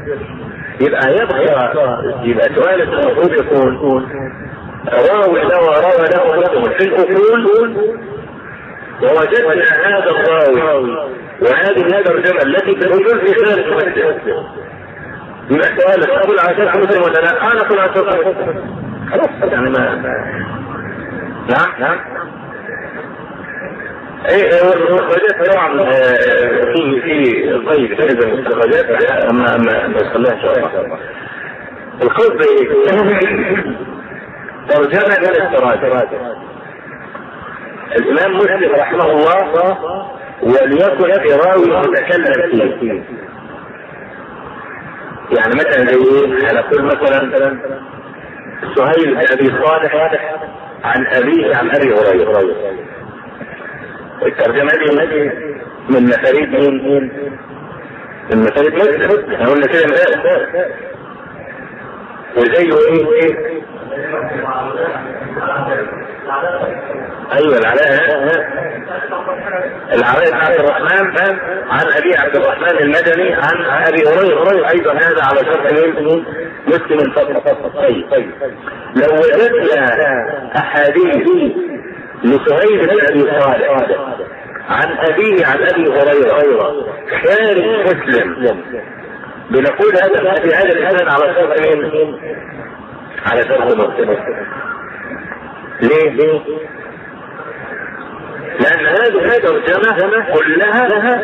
يبقى سؤالك المفروض يكون راوي له مسلم في الاصول ووجدنا هذا الراوي وهذه الترجمه التي في الاصول في خارج مسلم، يبقى سؤالك اقول عشان مسلم ولا لا؟ انا اقول عشان مسلم خلاص يعني ما نعم المستخرجات طبعا في طيب هذا المستخرجات اما ما يصليها ان شاء الله. القصد ترجمه للاستراجة الامام مسلم رحمه الله وليكن في راوي متكلم فيه، يعني مثلا زي على كل مثلا سهيل بن ابي صالح عن ابيه عن ابي هريره، الترجمه دي من مفاريد مين؟ من مفاريد مسلم، احنا قلنا كده امبارح. وزيه ايه؟ ايوه العلاء عبد الرحمن عن ابي عبد الرحمن المدني عن ابي هريره ايضا، هذا على شرط مسلم فقط. طيب لو وجدنا احاديث لسهيل بن ابي صالح عن ابيه عن ابي هريره خارج مسلم بنقول هذا الاسناد على شرط مين؟ على شرط مسلم. ليه؟ لان هذه الترجمه كلها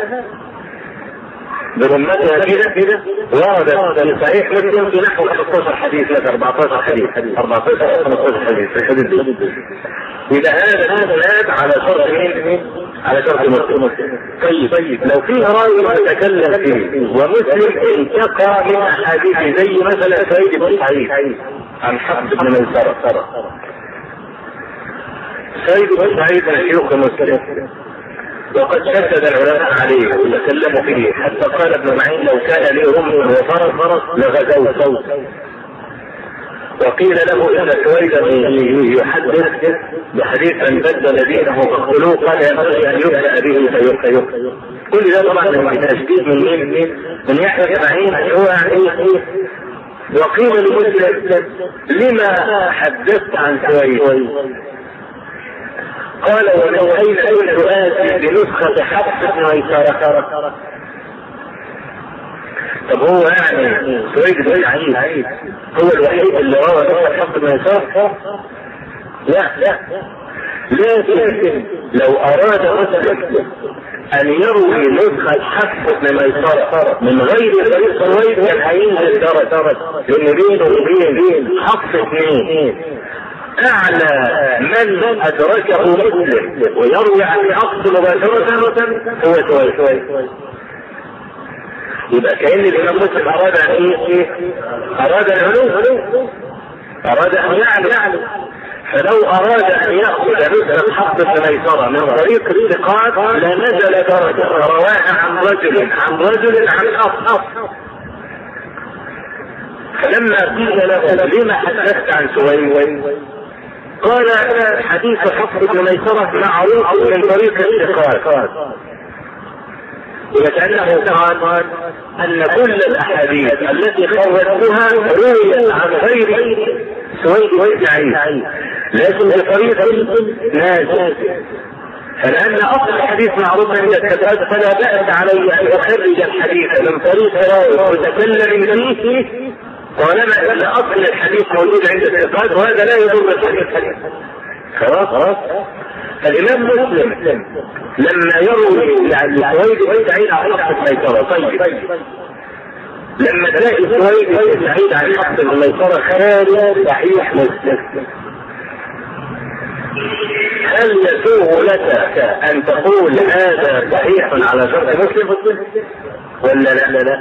برمتها كده وردت في صحيح مسلم في نحو 15 حديث لك 14 حديث 14 15 حديث في الحديث دي. إذا هذا الاسناد على شرط مين؟ على شرط مسلم. طيب لو فيه راوي يتكلم فيه ومسلم انتقى من احاديث زي مثلا سعيد بن سعيد عن حفص بن ميسرة، سعيد بن سعيد من شيوخ مسلم وقد شدد العلماء عليه وتكلموا فيه حتى قال ابن معين لو كان لي رمح وفرس لغزوت. وقيل له ان سويدا يحدث بحديث من بدل دينه فاقتلوه، قال ينبغي ان يبدا به فيقتل. كل ده طبعا من تشديد من يحيى بن معين هو يعني. وقيل لمسلم لما حدثت عن سويد؟ قال ومن اين كنت اتي بنسخه حفص بن ميسرة. طب هو يعني سويد بن سعيد هو الوحيد اللي روى نسخه حفص بن ميسرة؟ لا لكن لو اراد مسلم ان يروي نسخه حفص بن ميسرة من غير طريق سويد كان هينزل درجه، لان بينه وبين حفص اثنين اعلى من ادركه مسلم ويروي عن حفص مباشرة هو سويد. يبقى كأن الامام مسلم اراد ان ايه؟ اراد العلو، اراد ان يعلو. فلو اراد ان ياخذ نسخة حفص بن ميسرة من طريق الثقات لنزل درجة رواها عن رجل عن حفص. فلما قيل له لما حدثت عن سويد؟ قال حديث حفص بن ميسرة معروف من طريق الثقات، وكأنه قال أن كل الأحاديث التي خرجتها رويت عن غير سويد بن سعيد لكن بطريق نازل، فلأن أصل الحديث معروف عند الثقات فلا بأس علي أن أخرج الحديث من طريق راوي متكلم فيه طالما ان اصل الحديث موجود عند الثقات وهذا لا يضر الحديث. خلاص. فالامام مسلم لما يروي سويد بن سعيد عن حفص بن ميسرة، طيب لما تلاقي سويد بن سعيد عن حفص بن ميسرة خارج صحيح مسلم، هل يسوغ لك ان تقول هذا صحيح على شرط مسلم ولا لا؟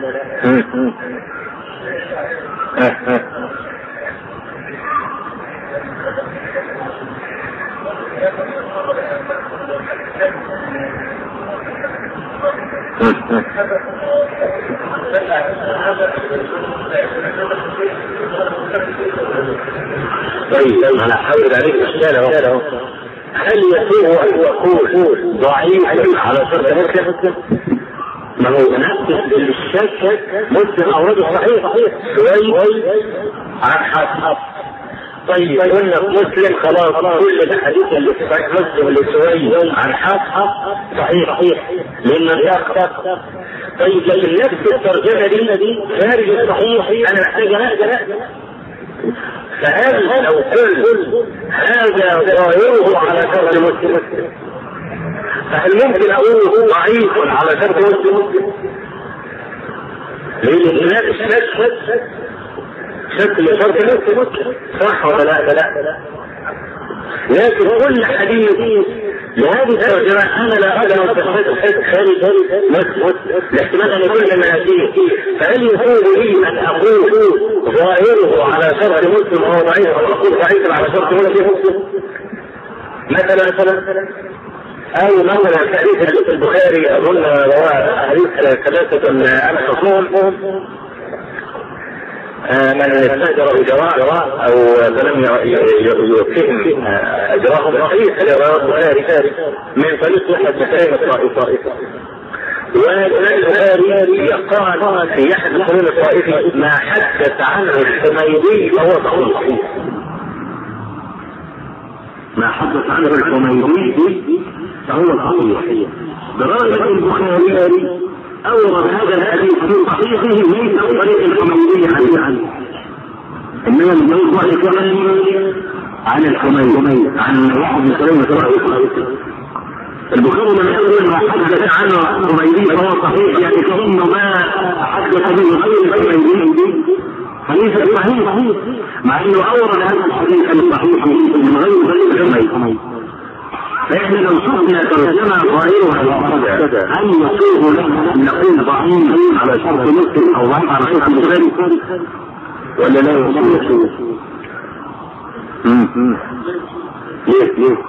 طيب انا احاول عليك الرساله. هل يسوء ان يكون ضعيفا على شرط مسلم؟ ما هو نفس الشك مسلم اورده صحيح شوي عن حسب. طيب قلنا مسلم خلاص كل الاحاديث اللي في صحيح مسلم اللي شوي عن حسب صحيح لان الشك. طيب لكن نفس الترجمه دي خارج الصحيح انا محتاج انقل. فهل لو قلت هذا ظاهره على شرط مسلم فهل ممكن اقول ضعيف على شرط مسلم؟ لان هناك شكل شرط مسلم صح ولا لا؟ لكن كل حديث لهذه الترجمة أنا لا أقدر خارج الاحتمال أن يكون من هذه. فهل يسوغ لي أن أقول ظاهره على شرط مسلم وهو ضعيف أو أقول ضعيف على شرط مسلم مثلا أو مثلا في حديث البخاري أظن حديث 3 أنفسهم من استأجر بجراء أو فلم يوفيهم أجرهم صحيح البخاري من طريق أحد مسائل الطائفة. والبخاري قال في أحد القرون الطائفي ما حدث عنه الحميدي فهو صحيح. ما حدث عنه الحميدي فهو صحيح. برأي البخاري أورد هذا الحديث في صحيحه ليس من طريق الحميدي عنه إنما من طريق عن الحميدي عن واحد من كلمة البخاري من يقول ما حدث عنه الحميدي فهو صحيح يعني كأنه ما حدث به غير الحميدي حديث صحيح مع أنه أورد هذا الحديث الصحيح من غير الحميدي. فإحنا لو شفنا ترجمة ظاهرها هل يسوغ لنا أن نقول ضعيف على شرط مسلم أو ضعيف على شرط البخاري ولا لا يسوغ؟ ليه؟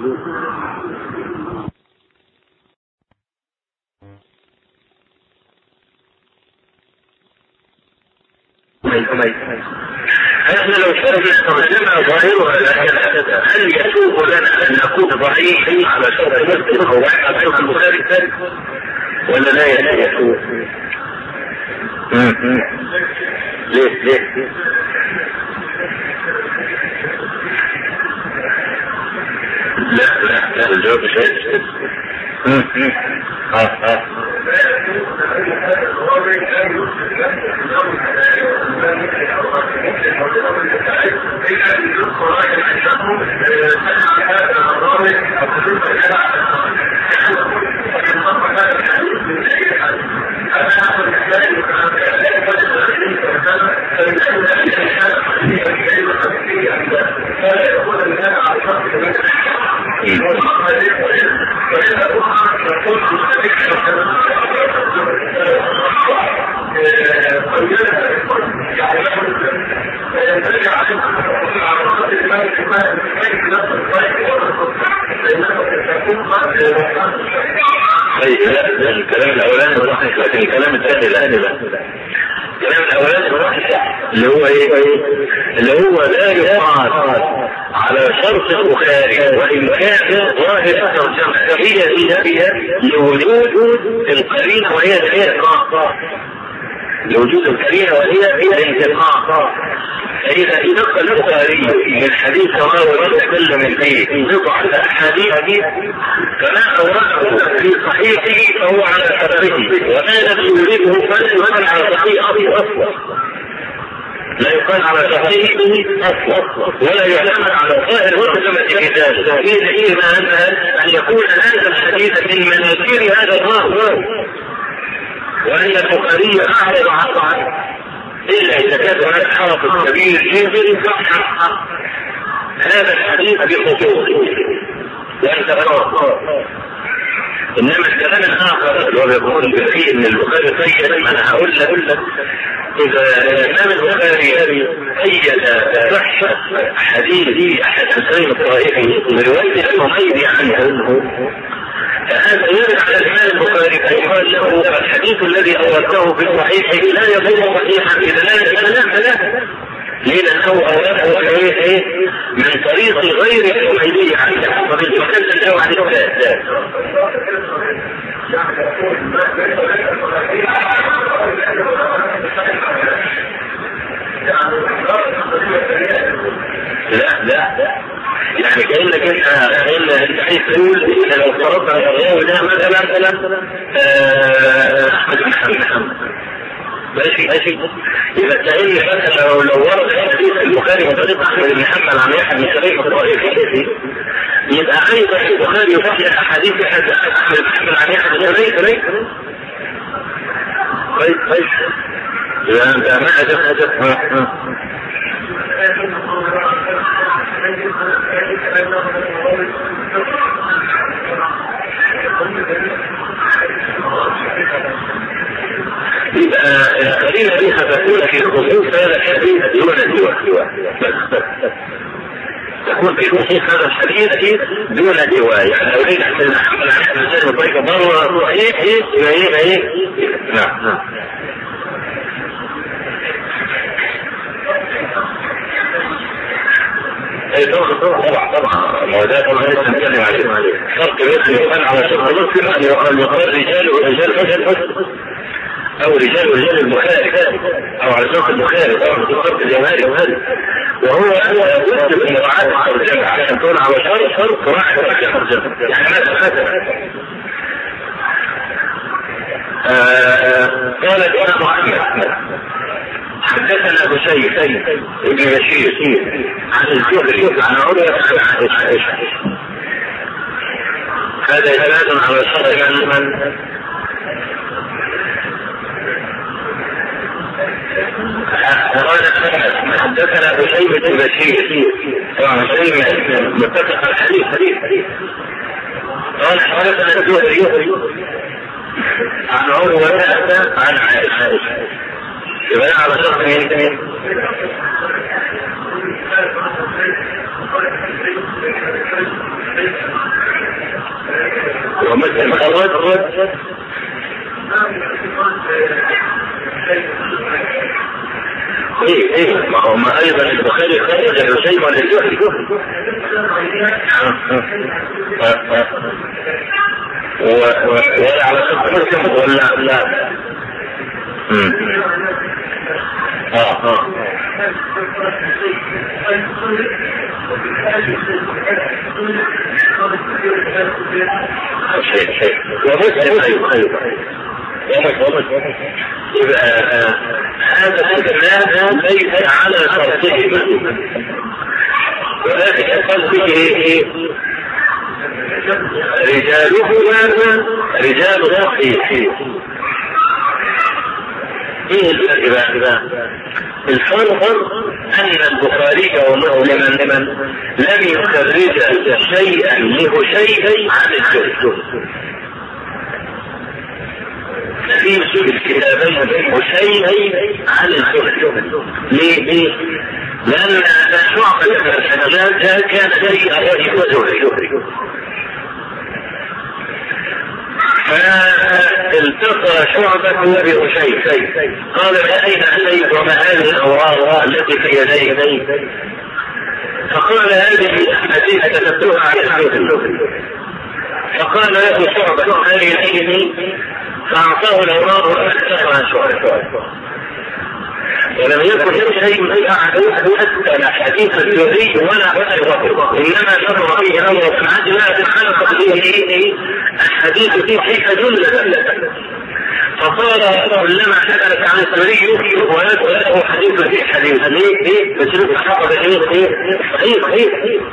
احنا لو شفنا ترجمة ظاهرها هل يسوغ لنا ان نكون ضعيف على شرط مسلم او ضعيف على شرط البخاري ولا لا يسوغ؟ ليه؟ لا الجواب شيء. الكلام الاولاني صحيح لكن الكلام الثاني لا. الكلام الاولاني صحيح اللي هو ايه؟ اللي هو لا يقال على شرط البخاري وان كان ظاهر الترجمه هي لوجود القرينه وهي الانتقاء. لوجود القرينه وهي الانتقاء. فإذا نقل البخاري من حديث رواه وتكلم فيه بضع الأحاديث فما أورده في صحيحه فهو على شرطه وما لم يورده فلا يقال على صحيحه أصلا. لا يقال على صحيحه أصلا ولا يعتمد على ظاهر ترجمة الكتاب. فيه أن يكون هذا الحديث من مناكير هذا الراوي وأن البخاري أعرض عنه إلا إذا كان هناك حافظ كبير جدا صحح هذا الحديث بخطوره وأنت فرق. إنما الكلام الآخر اللي هو يقول فيه إن البخاري قيد أنا هقول لك إذا الإمام البخاري قيد صحة حديث أحد حسين الطائفي برواية الحميدي عنه فهذا يرد على الإمام البخاري فيقال له الحديث الذي أورده في صحيحه لا يكون صحيحا إذا لا ليه؟ لأنه أولاده إيه؟ من طريق غير الحميدية عنه، فبالتوكل الأول على الثلاث. لا يعني كأنك انت عايز تقول ان لو افترضت على الراوي ده مثلا احمد بن محمد ماشي يبقى كأن مثلا لو ورد حديث البخاري من طريق احمد بن محمد عن يحيى بن سليم الطائفي، يبقى ايضا البخاري يصحح احاديث احمد بن محمد عن يحيى بن سليم. كويس يبقى انت ما هدف يبقى القرينة دي ستكون في خصوص هذا الحديث دون سواه، تكون في خصوص هذا الحديث دون سواه. يعني لو لقيت أحسن محمد عن الإنسان بطريقة مرة صحيح يبقى إيه؟ نعم. طبعا ما ده طبعا لسه نتكلم عليه. فرق بين يقال على شرط مسلم أن يقال رجال أو رجال البخاري أو على شرط البخاري طبعا في شرط الجمهري، وهو يجب أن يراعي الترجمة عشان تقول على شرط راعي الترجمة. يعني مثلا قال الإمام أحمد حدثنا بشير ابن بشير عن الزهري عن عروة عن عائشة. هذا دلالة على شرط من قال حدثنا بشير ابن بشير طبعا بشير متفق الحديث. قال حدثنا الزهري عن عروة عن عائشة. يبقى على شرط مين؟ ومثل الرد ايه ما هو ما ايضا البخاري خرج الشيء ولا الزهري ولا على شرط مسلم ولا لا؟ شيء ومسلم ايضا يبقى هذا الكلام ليس على شرطهما، ولكن يقال به رجالهما رجال صحيح. ايه الفرق؟ الفرق ان البخاري لمن لم يخرج شيئا له شيء عن الزهري في الكتابين شيء عن الزهري. ليه؟ لان شعبة من الحديث كان سيئا الزهري، فالتقى شعبة بأشيء قال ما أين أتيت وما هذه الأوراق التي في يديك؟ فقال هذه الحديث كتبتها على الزهري. فقال له شعبة هذه العلم، فأعطاه الأوراق وأكتبها شعبة. ولم يكن شيء حتى حديث الزهري ولا غيره، انما شرع فيه امر سبحانه لا تعلق به الحديث فيه كيف جمله. فقال كلما حدث عن الزهري وله حديث في حديث بسلوك حفظ صحيح.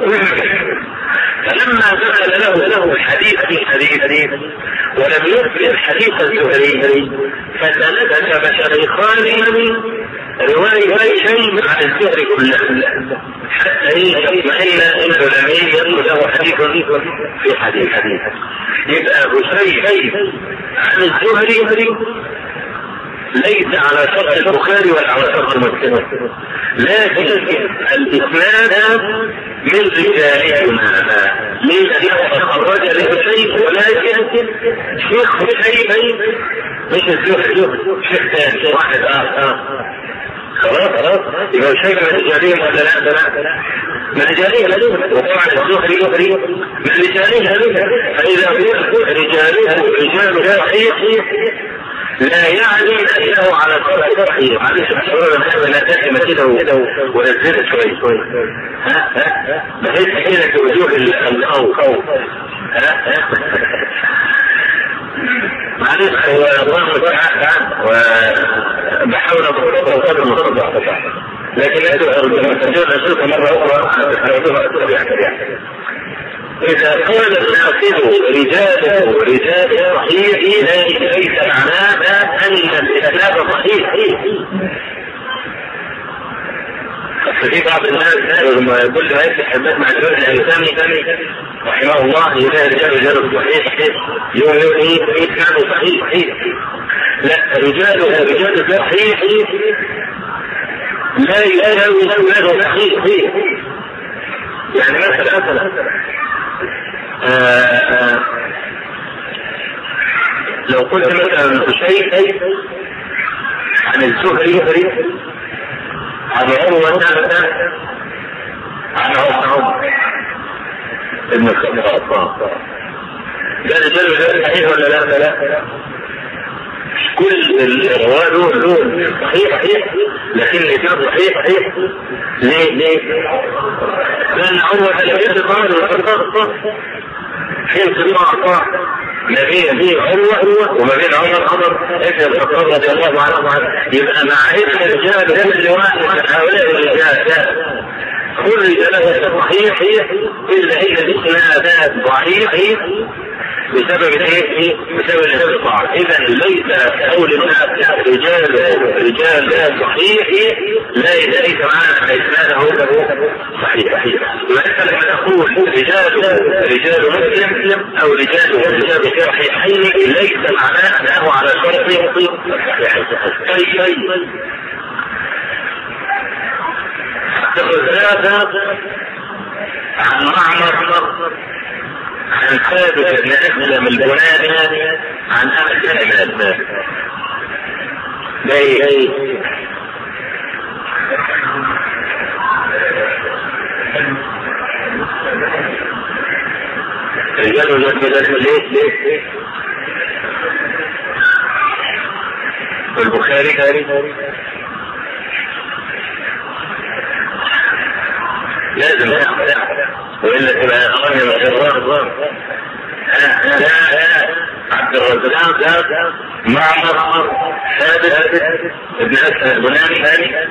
فلما دخل له الحديث في حديث ولم يثبت حديث الزهري فتنبت بشريخان رواية شيء عن الزهري كله حتى يطمئن العلماء يقول له حديث في حديث. يبقى بشيء عن الزهري ليس على شرط البخاري ولا على شرط مسلم، لكن الاسناد من رجالهما لأنه خرج له شيء، ولكن شيخ شيء مش الزهري، شيخ ثاني واحد خلاص يبقى شيء من رجالهم ولا لا؟ من رجالهم. وطبعا الزهري من رجالهم. فإذا رجاله رجال صحيح لا يعني أنه على صورة صحيح. معلش أنا تأتي كده ونزلت شوي بحيث كده كوجوه القوم. معلش هو الله تعالى وبحاول أقول المصدر، لكن أشوف مرة أخرى إذا قال الناصر رجال صحيح ليس معناه أن الإسلام صحيح. ففي بعض الناس لما كل ما يفتح الباب مع الجوز الإسلامي رحمه الله يلاقي رجال صحيح يقول كانوا صحيح. لا، رجال صحيح لا يساوي له صحيح. يعني مثلا لو قلت مثلا شيء عن الزهري عن عروة عن عمر ابن الخطاب، ده رجال صحيح ولا لا؟ كل الرواه دول صحيح لكن الرجال صحيح. ليه؟ لأن عروة الخطاب حين صراع ما بين عروة وما بين عمر ابن الخطاب رضي الله عنه. يبقى مع الرجال كل واحد من هؤلاء الرجال كل له صحيح إلا هي الإسنادات ضعيف بسبب الانقطاع. إذا ليس قول الناس رجال صحيح ليس معنى أن إسناده صحيح. وأنت لما تقول رجال مسلم أو رجال صحيحين ليس معناه أنه على شرط صحيح. ثلاثة عن معمر عن ثابت بن أسلم البناني عن أنس بن مالك. رجال ليه؟ البخاري لازم وإلا تبقى أغنى من الرغم. عبد الرزاق معمر ثابت ابن أسلم البناني.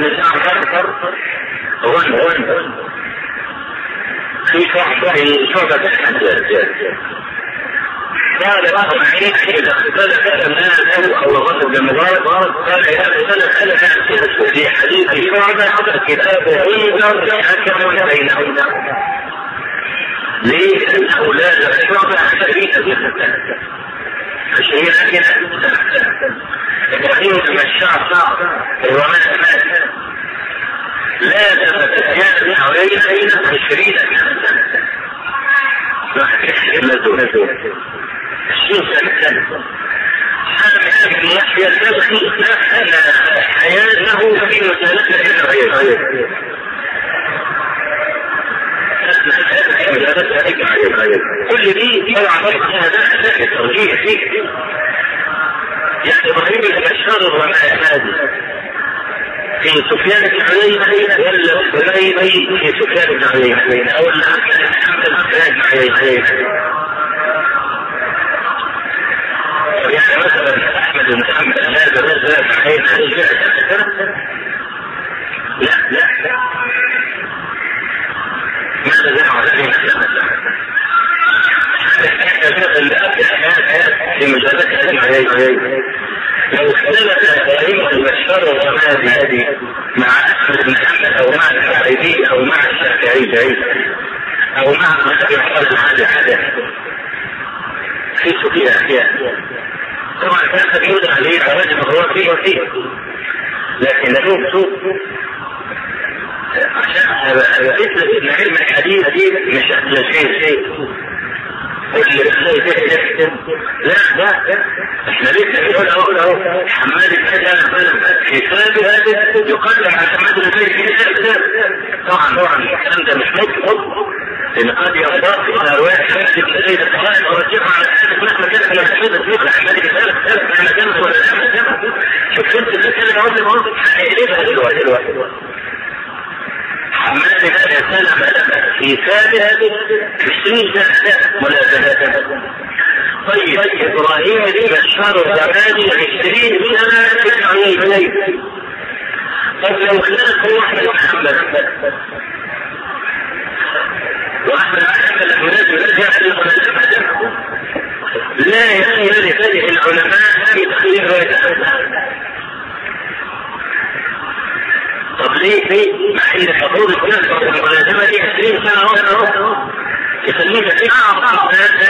بن جعفر هو في شعبة الحجاج قال له معين إذا اختلف الناس أو غضب بالمبارك قال إذا اختلف في حديث شعبة كتاب عندر حكم بينهم. ليه؟ لأنه لا شعبة شريكة 20 سنة. إبراهيم المشاع الرماء لا تتجاوز حوالي 20 سنة. ابن يحيى البلخي أثنى حياته في مجالسة الغير. كل دي طبعا هذا الترجيح فيه. يعني ابراهيم البشار الرماء هذه في سفيان بن عيينة ولا سليمي في سفيان بن عيينة او محمد بن عيينة؟ يعني مثلا احمد بن محمد هذا بن عيينة لا ماذا دعوا عليه في مجالسة المعيين لو اختلف ائمة البشار والرمادي هذه مع احمد بن محمد او مع الشافعي او مع الشافعي او مع ابي حازم هذا في سفيان طبعا كان يقول عليه رجل هو فيه لكن نشوف عشان اثبت ان علم الحديث مش شيء لا احنا لسه بنقول اهو حماد في ثابت يقدم على حماد بن زيد. طبعا الكلام ده مش مطلوب لان قد يضاف الى روايه حماد بن زيد الصحيح ورجعها على حماد مهما كانت من حماد بن زيد انا كانت ولا شوف انت الكلام اهو هنقلبها دلوقتي. حماد بن سلمة في ثابت 20 سنة ملازمة. طيب إبراهيم بن بشار الرمادي 20 سنة في عيينة. طب لو اختلف هو أحمد محمد وأحمد محمد الناس يرجع للملازمة لا يختلف العلماء في تخليل رواية. طب ليه؟ مع ان حضور الناس والملازمه دي 20 سنه اهو يخليك في اعظم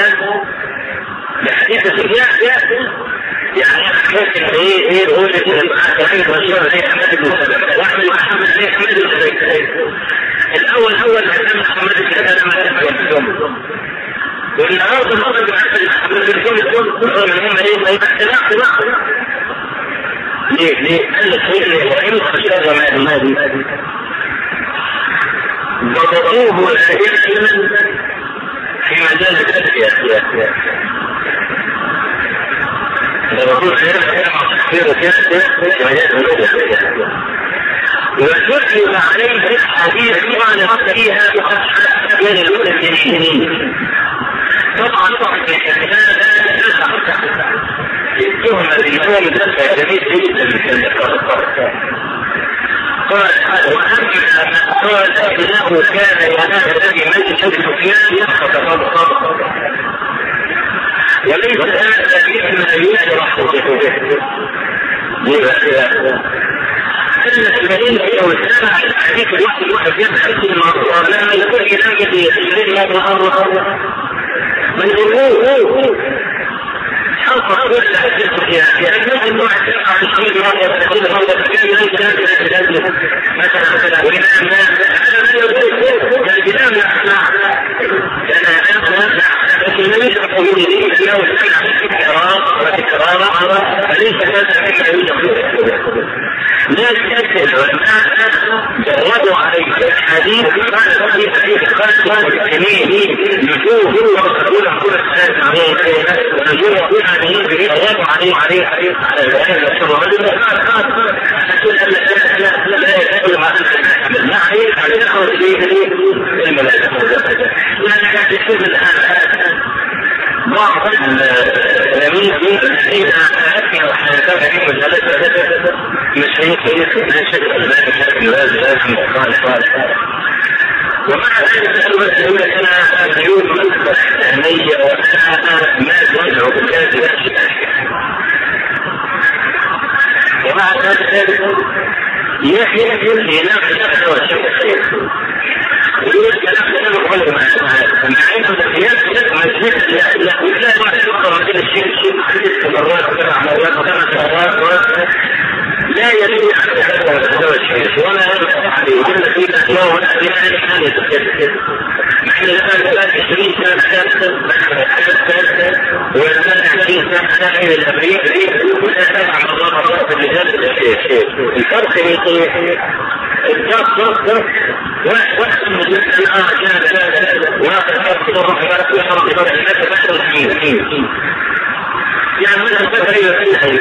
لحديث سفيان. يعني ممكن ايه يقول احمد بشار زي حماد بن سلمة واحمد محمد زي حماد بن زيد. الاول كان محمد بن سلمة والنهارده محمد بن سلمة ليه؟ قال لك إبراهيم خشير الرمادي ضبطوه الأئمة في مجال التزكية. ضبطوه في مجال التزكية وسجل عليه حديث قال فيها بين المسلمين. طبعا التهمة بالنوم دفع جميل جدا قال انه كان ينام الذي مجلس سفيان يسقط صدقه وليس هذا الاسم يشرح به. المدينة لو سمع الحديث الواحد يبحث المرة لما يكون إلهي في 20 مرة من يقول حصل كل الحديث يعني النوع عن شيء مرة تقول مرة مثلا وإن أنا يقول الكلام لا لكن لا يشرح من ذلك لو سمع تكرار فليس هذا لا شك العلماء جردوا عليه الحديث قال في حديث خاص بالسنين نجوم ويقولون كل السنة نجوم جردوا عليه على العلم الرجل أقول أن لا يقول ما لا عليه على الأخوة فيه الملازمة لأن قاعد يشوف الآن بعض التلاميذ الذين أثنوا حياتهم في مجالات مشايخ لا شك ان لازم صالح. ومع ذلك يقول لك انا عيون نية وساعة ما تدعو بالكاد ومع ذلك يحيي نفسه وشيء ويقول كلام غير مع انه القياس لا واحد يقرا كده الشيء حديث مرات لا يريد ان يتحدث الشيء ولا يريد يقول لك فيه يوم الاسئله الثانيه تتكلم نحن الان 20 سنه والان 20 سنه الى الامريكي ولا تبع مرات الرجال الفرق بين الجرس واحد من الآن كان واحد يعني من الفترة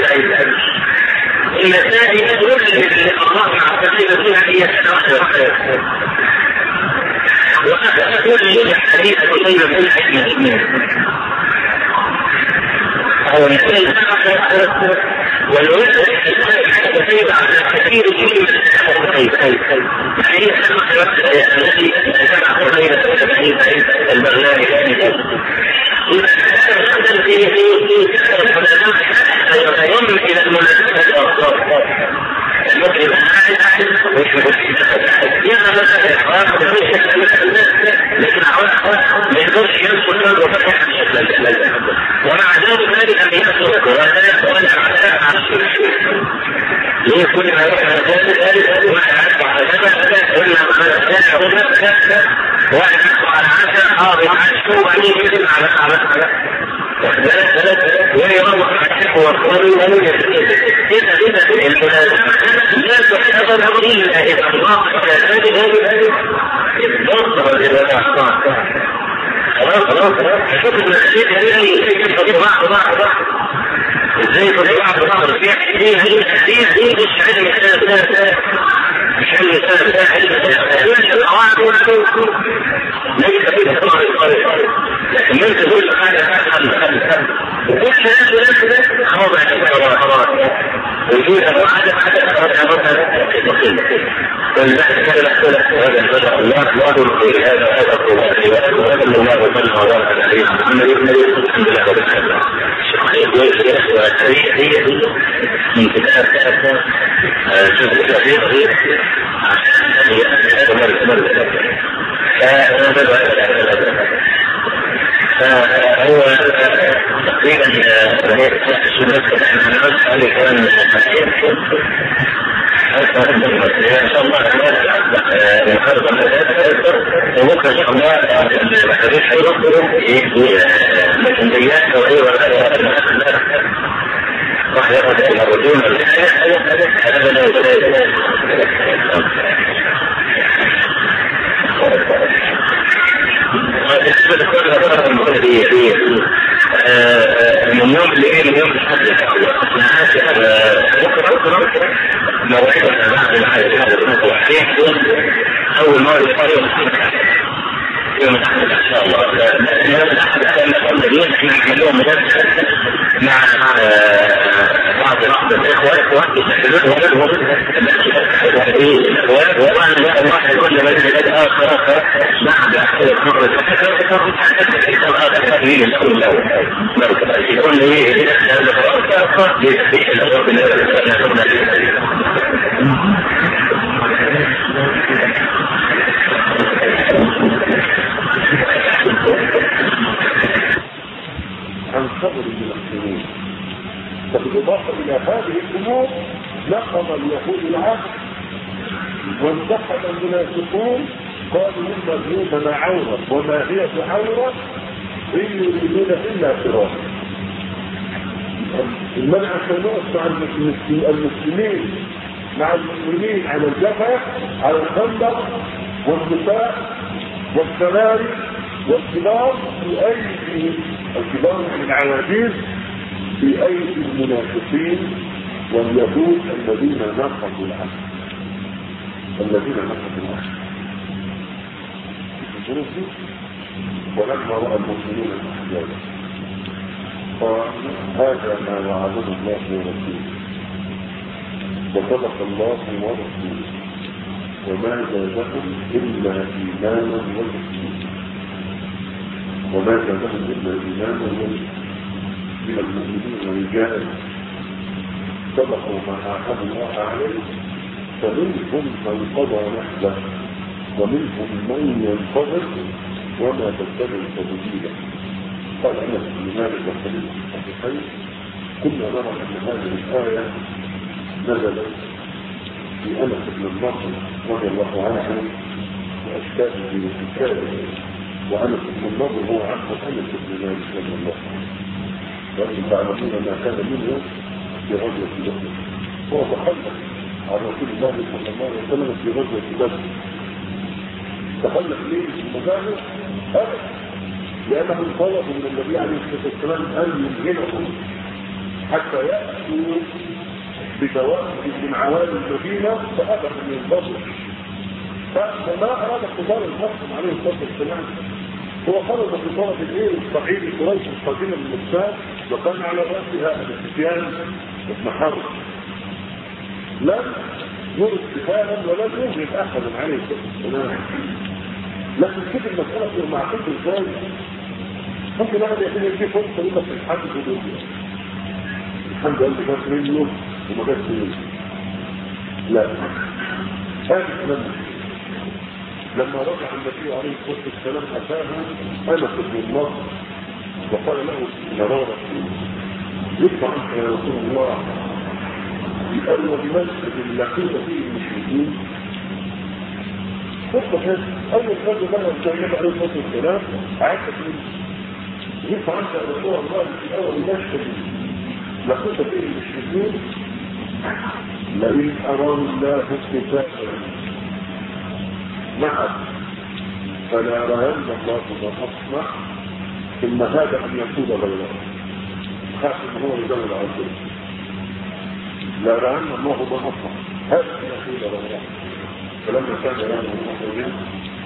المسائل تقول الله مع التقليد فيها هي وأخذ كل حديث قصير من العلم هو مثال والوزن كثير على كثير من هي التي تبع قضية البغلاني يضم إلى المناسبة المسلم لكن ما يقدرش ينصر وفتح ومع ذلك ان يسرق ولا يقول عن الشرك ليه كل ما يروح ذلك واحد عارف على هذا واحد على عشاء حاضر عشق وبعدين يسمع على ويروح الشيخ والقرآن إذا الملازمة لا تعتبر إلا إذا الله هذه الضغط والإبادة خلاص شوف المسجد هذه بعض ازاي بعض هي الحديث مش علم الثالث مش علم الثالث ليس فيه طارئ لكن من تقول هذا وكل هذا خوض عن القرارات وجود عدد والبحث كان هذا البشر الله الخير هذا وهذا الله وسلم وبارك عليه محمد الحمد لله رب العالمين هي من كتاب شوف كثير فهو تقريبا سنة هل كان ان شاء الله النهارده وبكره ان شاء الله الحديث هيروح مسؤوليات راح ياخذ الرجوم من يوم الليل من يوم الحد بكره موعدنا بعد العيد اول ما يوم الأحد إن شاء الله. يوم الأحد الذين احنا نعملهم مع بعض الإخوة يسجلون وأنا واحد كل ما يجد آخر بعد أحد يقول لي عن صبر المسلمين. فبالإضافة إلى هذه الأمور نقض اليهود العهد وانتقد المنافقون قالوا إن بيوتنا عورة وما هي بعورة إن يريدون إلا فرارا. المنع التناقض مع المسلمين مع المؤمنين على الجبهة على الخندق والنساء والسراري والكبار في أيدي الكبار من العواجيز في أيدي المنافقين واليهود الذين نقضوا العهد ولما رأى المسلمين الأحزاب فهذا ما وعدنا الله ورسوله وصدق الله ورسوله وما زادهم إلا إيمانا وتسليما وما زادهم إلا إيمانا وتسليما من المؤمنين رجال صدقوا ما عاهدوا الله عليه فمنهم من قضى نحبه ومنهم من ينتظر وما تبتدئ تبديلا. قال أنس بن مالك والحديث الصحيحين كنا نرى أن هذه الآية نزلت في أنس بن النضر رضي الله عنه وأشكاله وكتابه وأنس بن النضر هو عم أنس بن مالك رضي الله عنه وأنتم تعلمون ما كان منه في غزوة بدر هو تخلف عن رسول الله صلى الله عليه وسلم في غزوة بدر تخلف ليه في المجاهد أبدا لأنهم طلبوا من النبي عليه الصلاة والسلام أن يمهلهم حتى يأتوا بتوافد من عوالي المدينة فأبى أن ينتظر فما أراد اقتدار المسلم عليه الصلاة والسلام هو خرج في طرف الايه الصحيح قريش القديمة من الشام وكان على رأسها أبي سفيان بن حرب لم يرد كفاها ولم يجرد أحدا عليه الصلاة والسلام لكن كده المسألة في معقول ازاي ممكن واحد يكون يجي فرصة يبقى في الحج في الدنيا الحمد لله كانت منه وما كانت منه لا هذا لما رجع النبي عليه الصلاة والسلام أتاه أنس بن النضر وقال له مرارة يدفع عنك يا رسول الله قال وبمسجد لقيت فيه المشركين فقط أول فرد بقى النبي عليه الصلاة والسلام عاكس منه يدفع عنك يا رسول الله في أول مسجد لقيت فيه المشركين لئن أراد الله استفاء نعم فلا يرين الله ما أصنع ثم هذا أن يكون غيره خاف أن هو يدور العزيز لا يرين الله ما أصنع هذا أن يكون غيره فلما كان يرين الله منه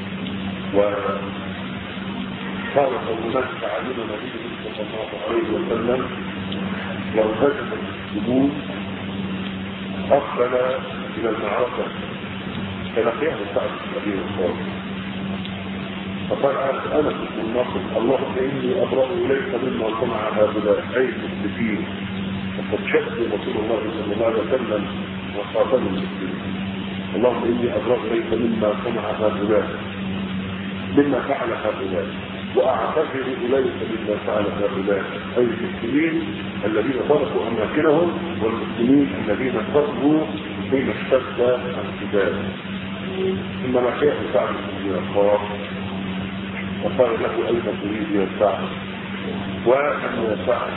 وصارت الناس تعليم النبي صلى الله عليه وسلم وانهزم المسلمون أقبل إلى المعركة فلقيه سعد النبي الصالح فقال أنا في النصر اللهم إني أبرأ إليك مما صنع هؤلاء أي المسلمين وقد شهد رسول الله صلى الله عليه وسلم وخاطب المسلمين اللهم إني أبرأ إليك مما صنع هؤلاء مما فعل هؤلاء وأعتذر إليك مما فعل هؤلاء أي المسلمين الذين تركوا أماكنهم والمسلمين الذين تركوا حين اشتد الانتداب إنما شيخ سعد بن وقاص وقال له أين تريد يا سعد وأنا يا سعد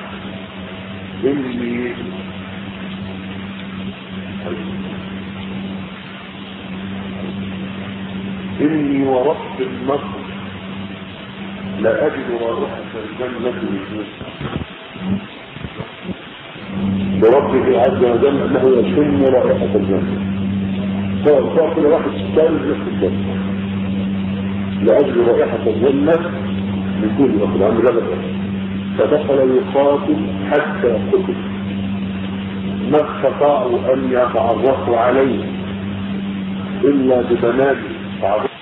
إني ورب النصر لا أجد رائحة الجنة من بربه عز وجل أنه يشم رائحة الجنة صار كل واحد ثالث في الجنة لأجل رائحة الجنة من كل وقت عن جبل فدخل يقاتل حتى قتل ما استطاعوا أن يتعرفوا عليه إلا ببنات